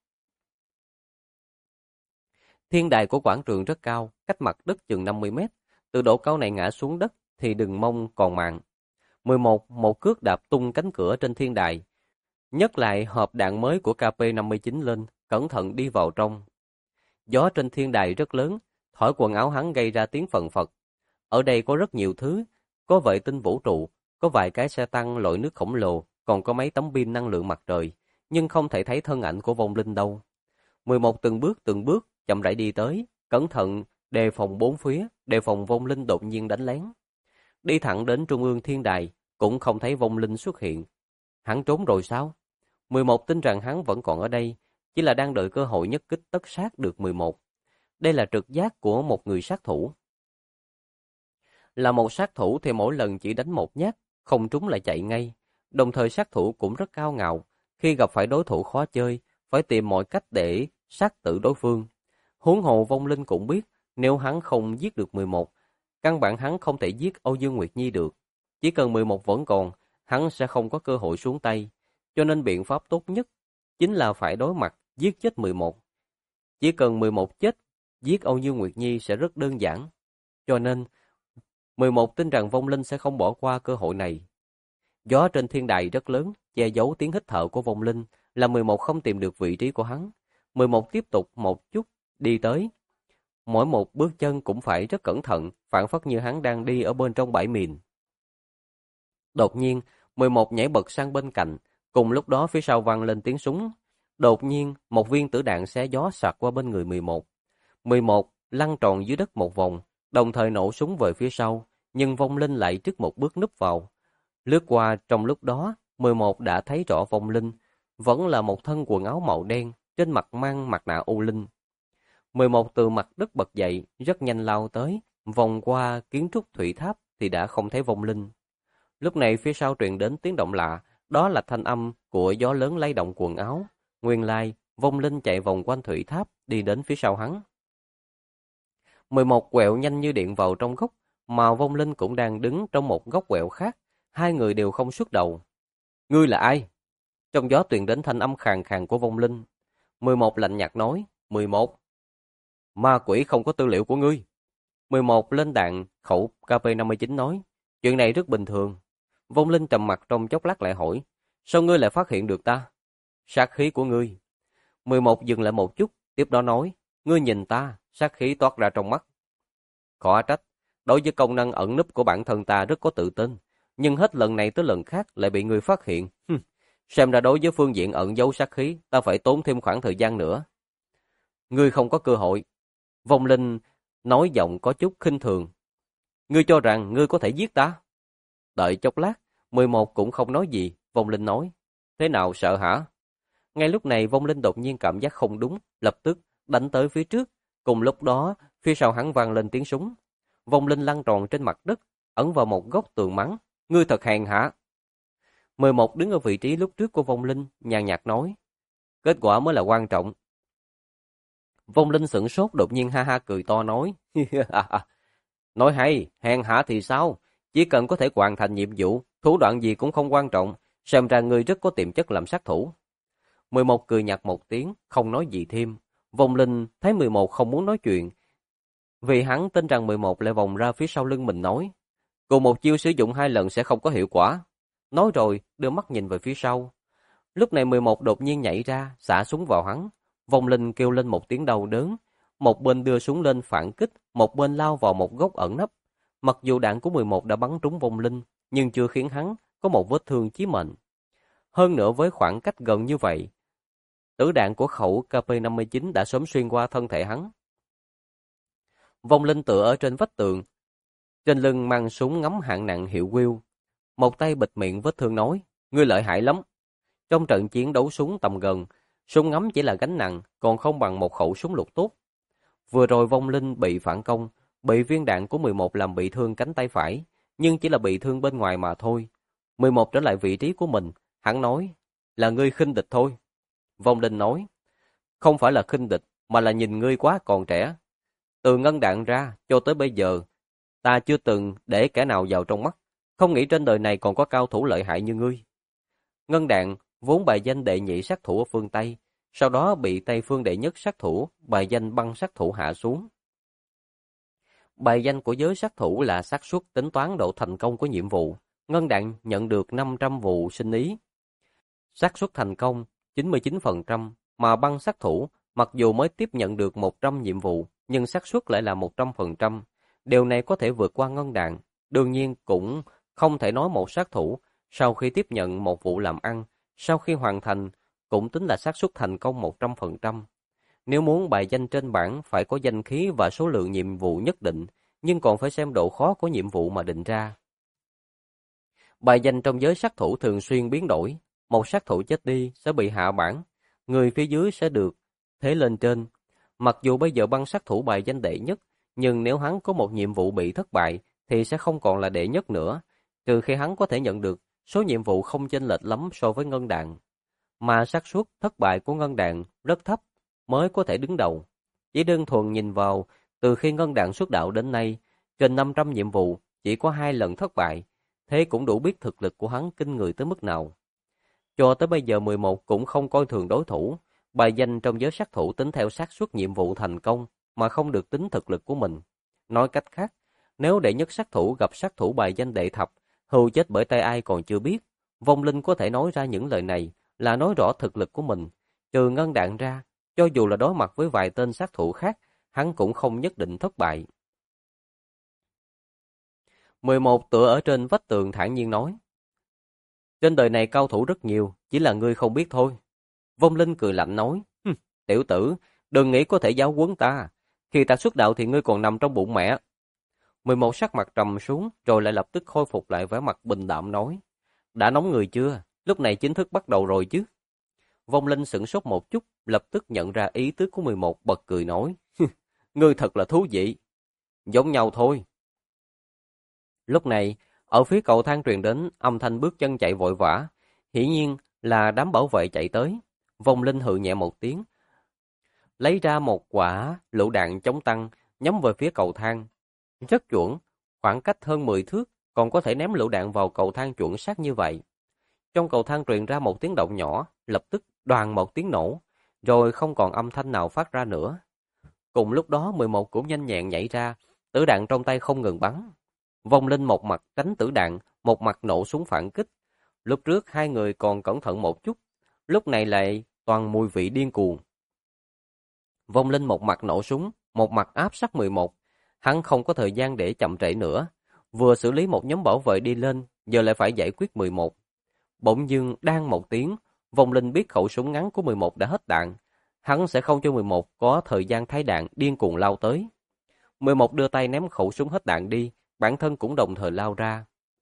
Thiên đài của quảng trường rất cao, cách mặt đất chừng 50 mét. Từ độ cao này ngã xuống đất thì đừng mong còn mạng. 11. Một cước đạp tung cánh cửa trên thiên đài. Nhấc lại hộp đạn mới của KP-59 lên, cẩn thận đi vào trong. Gió trên thiên đài rất lớn, thổi quần áo hắn gây ra tiếng phần phật. Ở đây có rất nhiều thứ, có vệ tinh vũ trụ, có vài cái xe tăng lội nước khổng lồ, còn có mấy tấm pin năng lượng mặt trời, nhưng không thể thấy thân ảnh của vong linh đâu. 11 từng bước, chậm rãi đi tới, cẩn thận, đề phòng bốn phía, đề phòng vong linh đột nhiên đánh lén. Đi thẳng đến trung ương thiên đài, cũng không thấy vong linh xuất hiện. Hắn trốn rồi sao? 11 tin rằng hắn vẫn còn ở đây, chỉ là đang đợi cơ hội nhất kích tất sát được 11. Đây là trực giác của một người sát thủ. Là một sát thủ thì mỗi lần chỉ đánh một nhát, không trúng lại chạy ngay. Đồng thời sát thủ cũng rất cao ngạo, khi gặp phải đối thủ khó chơi, phải tìm mọi cách để sát tử đối phương. Huống hồ vong linh cũng biết, nếu hắn không giết được 11, căn bản hắn không thể giết Âu Dương Nguyệt Nhi được. Chỉ cần 11 vẫn còn, hắn sẽ không có cơ hội xuống tay. Cho nên biện pháp tốt nhất chính là phải đối mặt, giết chết 11. Chỉ cần 11 chết, giết Âu Dương Nguyệt Nhi sẽ rất đơn giản. Cho nên, 11 tin rằng vong linh sẽ không bỏ qua cơ hội này. Gió trên thiên đài rất lớn, che giấu tiếng hít thở của vong linh, là 11 không tìm được vị trí của hắn. 11 tiếp tục một chút, đi tới. Mỗi một bước chân cũng phải rất cẩn thận, phảng phất như hắn đang đi ở bên trong bãi mìn. Đột nhiên, 11 nhảy bật sang bên cạnh, cùng lúc đó phía sau vang lên tiếng súng. Đột nhiên, một viên tử đạn xé gió sặc qua bên người 11. 11 lăn tròn dưới đất một vòng, đồng thời nổ súng về phía sau, nhưng vong linh lại trước một bước núp vào. Lướt qua trong lúc đó, 11 đã thấy rõ vong linh, vẫn là một thân quần áo màu đen, trên mặt mang mặt nạ u linh. 11 từ mặt đất bật dậy, rất nhanh lao tới, vòng qua kiến trúc thủy tháp thì đã không thấy vong linh. Lúc này phía sau truyền đến tiếng động lạ, đó là thanh âm của gió lớn lay động quần áo. Nguyên lai, vong linh chạy vòng quanh thủy tháp, đi đến phía sau hắn. 11 quẹo nhanh như điện vào trong góc, mà vong linh cũng đang đứng trong một góc quẹo khác. Hai người đều không xuất đầu. Ngươi là ai? Trong gió truyền đến thanh âm khàn khàn của vong linh. 11 lạnh nhạt nói, 11. Ma quỷ không có tư liệu của ngươi. 11 lên đạn khẩu KP-59 nói, chuyện này rất bình thường. Vong linh trầm mặt trong chốc lát lại hỏi, sao ngươi lại phát hiện được ta? Sát khí của ngươi. 11 dừng lại một chút, tiếp đó nói, ngươi nhìn ta, sát khí toát ra trong mắt. Khó trách, đối với công năng ẩn núp của bản thân ta rất có tự tin, nhưng hết lần này tới lần khác lại bị ngươi phát hiện. Xem ra đối với phương diện ẩn giấu sát khí, ta phải tốn thêm khoảng thời gian nữa. Ngươi không có cơ hội. Vong linh nói giọng có chút khinh thường. Ngươi cho rằng ngươi có thể giết ta? Đợi chốc lát, 11 cũng không nói gì, vong linh nói. Thế nào sợ hả? Ngay lúc này vong linh đột nhiên cảm giác không đúng, lập tức đánh tới phía trước. Cùng lúc đó, phía sau hắn vang lên tiếng súng. Vong linh lăn tròn trên mặt đất, ẩn vào một góc tường mắng. Ngươi thật hèn hạ. 11 đứng ở vị trí lúc trước của vong linh, nhàn nhạt nói. Kết quả mới là quan trọng. Vong linh sửng sốt đột nhiên ha ha cười to nói. Nói hay, hèn hạ thì sao? Chỉ cần có thể hoàn thành nhiệm vụ, thủ đoạn gì cũng không quan trọng. Xem ra ngươi rất có tiềm chất làm sát thủ. 11 cười nhạt một tiếng, không nói gì thêm. Vong linh thấy 11 không muốn nói chuyện. Vì hắn tin rằng 11 lại vòng ra phía sau lưng mình nói. Cùng một chiêu sử dụng 2 lần sẽ không có hiệu quả. Nói rồi, đưa mắt nhìn về phía sau. Lúc này 11 đột nhiên nhảy ra, xả súng vào hắn. Vong linh kêu lên một tiếng đau đớn. Một bên đưa súng lên phản kích, một bên lao vào một góc ẩn nấp. Mặc dù đạn của 11 đã bắn trúng vong linh, nhưng chưa khiến hắn có một vết thương chí mệnh. Hơn nữa với khoảng cách gần như vậy, tử đạn của khẩu KP-59 đã sớm xuyên qua thân thể hắn. Vong linh tựa ở trên vách tường, trên lưng mang súng ngắm hạng nặng hiệu Will. Một tay bịt miệng vết thương nói, ngươi lợi hại lắm. Trong trận chiến đấu súng tầm gần, súng ngắm chỉ là gánh nặng, còn không bằng một khẩu súng lục tốt. Vừa rồi vong linh bị phản công, bị viên đạn của 11 làm bị thương cánh tay phải, nhưng chỉ là bị thương bên ngoài mà thôi. 11 trở lại vị trí của mình, hắn nói, là ngươi khinh địch thôi. Vong linh nói, không phải là khinh địch, mà là nhìn ngươi quá còn trẻ. Từ ngân đạn ra, cho tới bây giờ, ta chưa từng để kẻ nào vào trong mắt, không nghĩ trên đời này còn có cao thủ lợi hại như ngươi. Ngân đạn, vốn bài danh đệ nhị sát thủ ở phương Tây, sau đó bị Tây phương đệ nhất sát thủ, bài danh băng sát thủ hạ xuống. Bài danh của giới sát thủ là xác suất tính toán độ thành công của nhiệm vụ, ngân đạn nhận được 500 vụ sinh ý. Xác suất thành công 99%, mà băng sát thủ mặc dù mới tiếp nhận được 100 nhiệm vụ, nhưng xác suất lại là 100%. Điều này có thể vượt qua ngân đạn. Đương nhiên cũng không thể nói một sát thủ sau khi tiếp nhận một vụ làm ăn, sau khi hoàn thành cũng tính là xác suất thành công 100%. Nếu muốn bài danh trên bảng phải có danh khí và số lượng nhiệm vụ nhất định, nhưng còn phải xem độ khó của nhiệm vụ mà định ra. Bài danh trong giới sát thủ thường xuyên biến đổi, một sát thủ chết đi sẽ bị hạ bảng, người phía dưới sẽ được thế lên trên. Mặc dù bây giờ băng sát thủ bài danh đệ nhất, nhưng nếu hắn có một nhiệm vụ bị thất bại thì sẽ không còn là đệ nhất nữa, trừ khi hắn có thể nhận được số nhiệm vụ không chênh lệch lắm so với ngân đạn. Mà xác suất thất bại của ngân đạn rất thấp mới có thể đứng đầu. Chỉ đơn thuần nhìn vào, từ khi ngân đạn xuất đạo đến nay, trên 500 nhiệm vụ chỉ có 2 lần thất bại, thế cũng đủ biết thực lực của hắn kinh người tới mức nào. Cho tới bây giờ 11 cũng không coi thường đối thủ, bài danh trong giới sát thủ tính theo xác suất nhiệm vụ thành công mà không được tính thực lực của mình. Nói cách khác, nếu đệ nhất sát thủ gặp sát thủ bài danh đệ thập, hưu chết bởi tay ai còn chưa biết, Vong Linh có thể nói ra những lời này là nói rõ thực lực của mình. Trừ ngân đạn ra, cho dù là đối mặt với vài tên sát thủ khác, hắn cũng không nhất định thất bại. 11 tựa ở trên vách tường thản nhiên nói. Trên đời này cao thủ rất nhiều, chỉ là ngươi không biết thôi. Vong Linh cười lạnh nói. Tiểu tử, đừng nghĩ có thể giáo huấn ta. Khi ta xuất đạo thì ngươi còn nằm trong bụng mẹ. 11 sắc mặt trầm xuống, rồi lại lập tức khôi phục lại vẻ mặt bình đạm nói. Đã nóng người chưa? Lúc này chính thức bắt đầu rồi chứ. Vong Linh sửng sốt một chút, lập tức nhận ra ý tứ của 11, bật cười nói. Ngươi thật là thú vị. Giống nhau thôi. Lúc này, ở phía cầu thang truyền đến âm thanh bước chân chạy vội vã, hiển nhiên là đám bảo vệ chạy tới. Vong Linh hừ nhẹ một tiếng, lấy ra một quả lựu đạn chống tăng, nhắm về phía cầu thang. Rất chuẩn, khoảng cách hơn 10 thước, còn có thể ném lựu đạn vào cầu thang chuẩn xác như vậy. Trong cầu thang truyền ra một tiếng động nhỏ, lập tức đoàng một tiếng nổ, rồi không còn âm thanh nào phát ra nữa. Cùng lúc đó 11 cũng nhanh nhẹn nhảy ra, tử đạn trong tay không ngừng bắn. Vong Linh một mặt tránh tử đạn, một mặt nổ súng phản kích. Lúc trước hai người còn cẩn thận một chút, lúc này lại toàn mùi vị điên cuồng. Vong Linh một mặt nổ súng, một mặt áp sát 11. Hắn không có thời gian để chậm trễ nữa. Vừa xử lý một nhóm bảo vệ đi lên, giờ lại phải giải quyết 11. Bỗng dưng đang một tiếng, Vong Linh biết khẩu súng ngắn của 11 đã hết đạn. Hắn sẽ không cho 11 có thời gian thay đạn, điên cuồng lao tới. 11 đưa tay ném khẩu súng hết đạn đi, bản thân cũng đồng thời lao ra.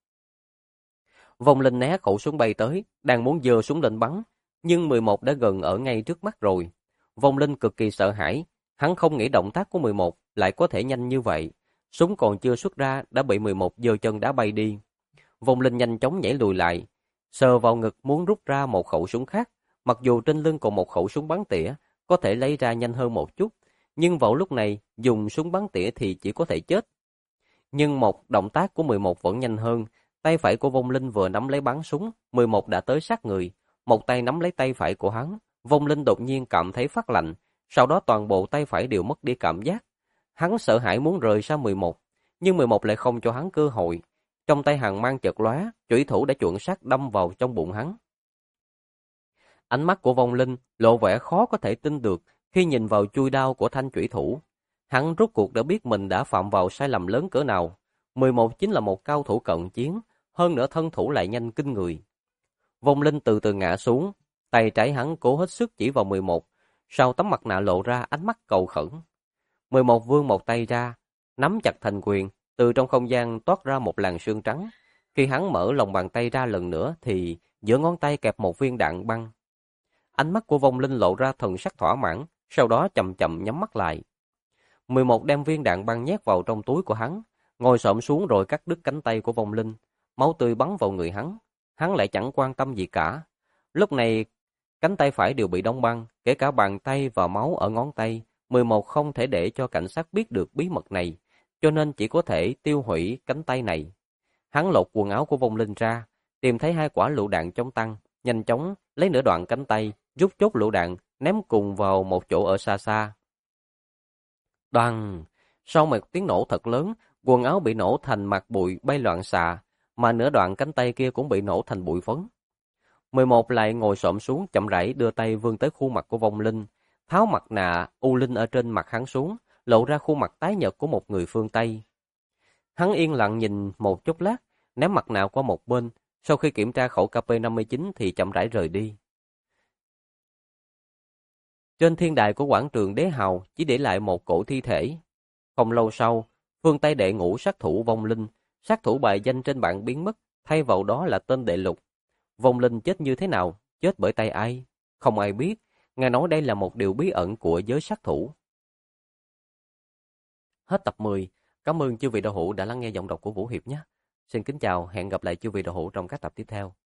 Vong Linh né khẩu súng bay tới, đang muốn giơ súng lên bắn, nhưng 11 đã gần ở ngay trước mắt rồi. Vong Linh cực kỳ sợ hãi, hắn không nghĩ động tác của 11 lại có thể nhanh như vậy. Súng còn chưa xuất ra đã bị 11 giơ chân đá bay đi. Vong Linh nhanh chóng nhảy lùi lại, sờ vào ngực muốn rút ra một khẩu súng khác. Mặc dù trên lưng còn một khẩu súng bắn tỉa, có thể lấy ra nhanh hơn một chút, nhưng vào lúc này dùng súng bắn tỉa thì chỉ có thể chết. Nhưng một động tác của 11 vẫn nhanh hơn, tay phải của Vong Linh vừa nắm lấy bắn súng, 11 đã tới sát người, một tay nắm lấy tay phải của hắn, Vong Linh đột nhiên cảm thấy phát lạnh, sau đó toàn bộ tay phải đều mất đi cảm giác. Hắn sợ hãi muốn rời xa 11, nhưng 11 lại không cho hắn cơ hội. Trong tay hàn mang chợt lóe, chủy thủ đã chuẩn xác đâm vào trong bụng hắn. Ánh mắt của Vong Linh lộ vẻ khó có thể tin được khi nhìn vào chui đao của thanh chủy thủ. Hắn rốt cuộc đã biết mình đã phạm vào sai lầm lớn cỡ nào. 11 chính là một cao thủ cận chiến, hơn nữa thân thủ lại nhanh kinh người. Vong Linh từ từ ngã xuống, tay trái hắn cố hết sức chỉ vào 11, sau tấm mặt nạ lộ ra ánh mắt cầu khẩn. 11 vươn một tay ra, nắm chặt thành quyền, từ trong không gian toát ra một làn sương trắng. Khi hắn mở lòng bàn tay ra lần nữa thì giữa ngón tay kẹp một viên đạn băng. Ánh mắt của Vong Linh lộ ra thần sắc thỏa mãn, sau đó chậm chậm nhắm mắt lại. 11 đem viên đạn băng nhét vào trong túi của hắn, ngồi xổm xuống rồi cắt đứt cánh tay của Vong Linh. Máu tươi bắn vào người hắn, hắn lại chẳng quan tâm gì cả. Lúc này, cánh tay phải đều bị đóng băng, kể cả bàn tay và máu ở ngón tay. 11 không thể để cho cảnh sát biết được bí mật này, cho nên chỉ có thể tiêu hủy cánh tay này. Hắn lột quần áo của Vong Linh ra, tìm thấy 2 quả lựu đạn chống tăng, nhanh chóng lấy nửa đoạn cánh tay, rút chốt lựu đạn, ném cùng vào một chỗ ở xa xa. Đoàng! Sau một tiếng nổ thật lớn, quần áo bị nổ thành mạt bụi bay loạn xạ. mà nửa đoạn cánh tay kia cũng bị nổ thành bụi phấn. 11 lại ngồi xổm xuống chậm rãi đưa tay vươn tới khuôn mặt của vong linh, tháo mặt nạ u linh ở trên mặt hắn xuống, lộ ra khuôn mặt tái nhợt của một người phương Tây. Hắn yên lặng nhìn một chút lát, ném mặt nạ qua một bên, sau khi kiểm tra khẩu KP-59 thì chậm rãi rời đi. Trên thiên đài của quảng trường Đế Hào chỉ để lại một cổ thi thể. Không lâu sau, phương Tây đệ ngũ sát thủ vong linh, sát thủ bài danh trên bảng biến mất, thay vào đó là tên đệ Lục. Vong linh chết như thế nào, chết bởi tay ai? Không ai biết, nghe nói đây là một điều bí ẩn của giới sát thủ. Hết tập 10. Cảm ơn chư vị đạo hữu đã lắng nghe giọng đọc của Vũ Hiệp nhé. Xin kính chào, hẹn gặp lại chư vị đạo hữu trong các tập tiếp theo.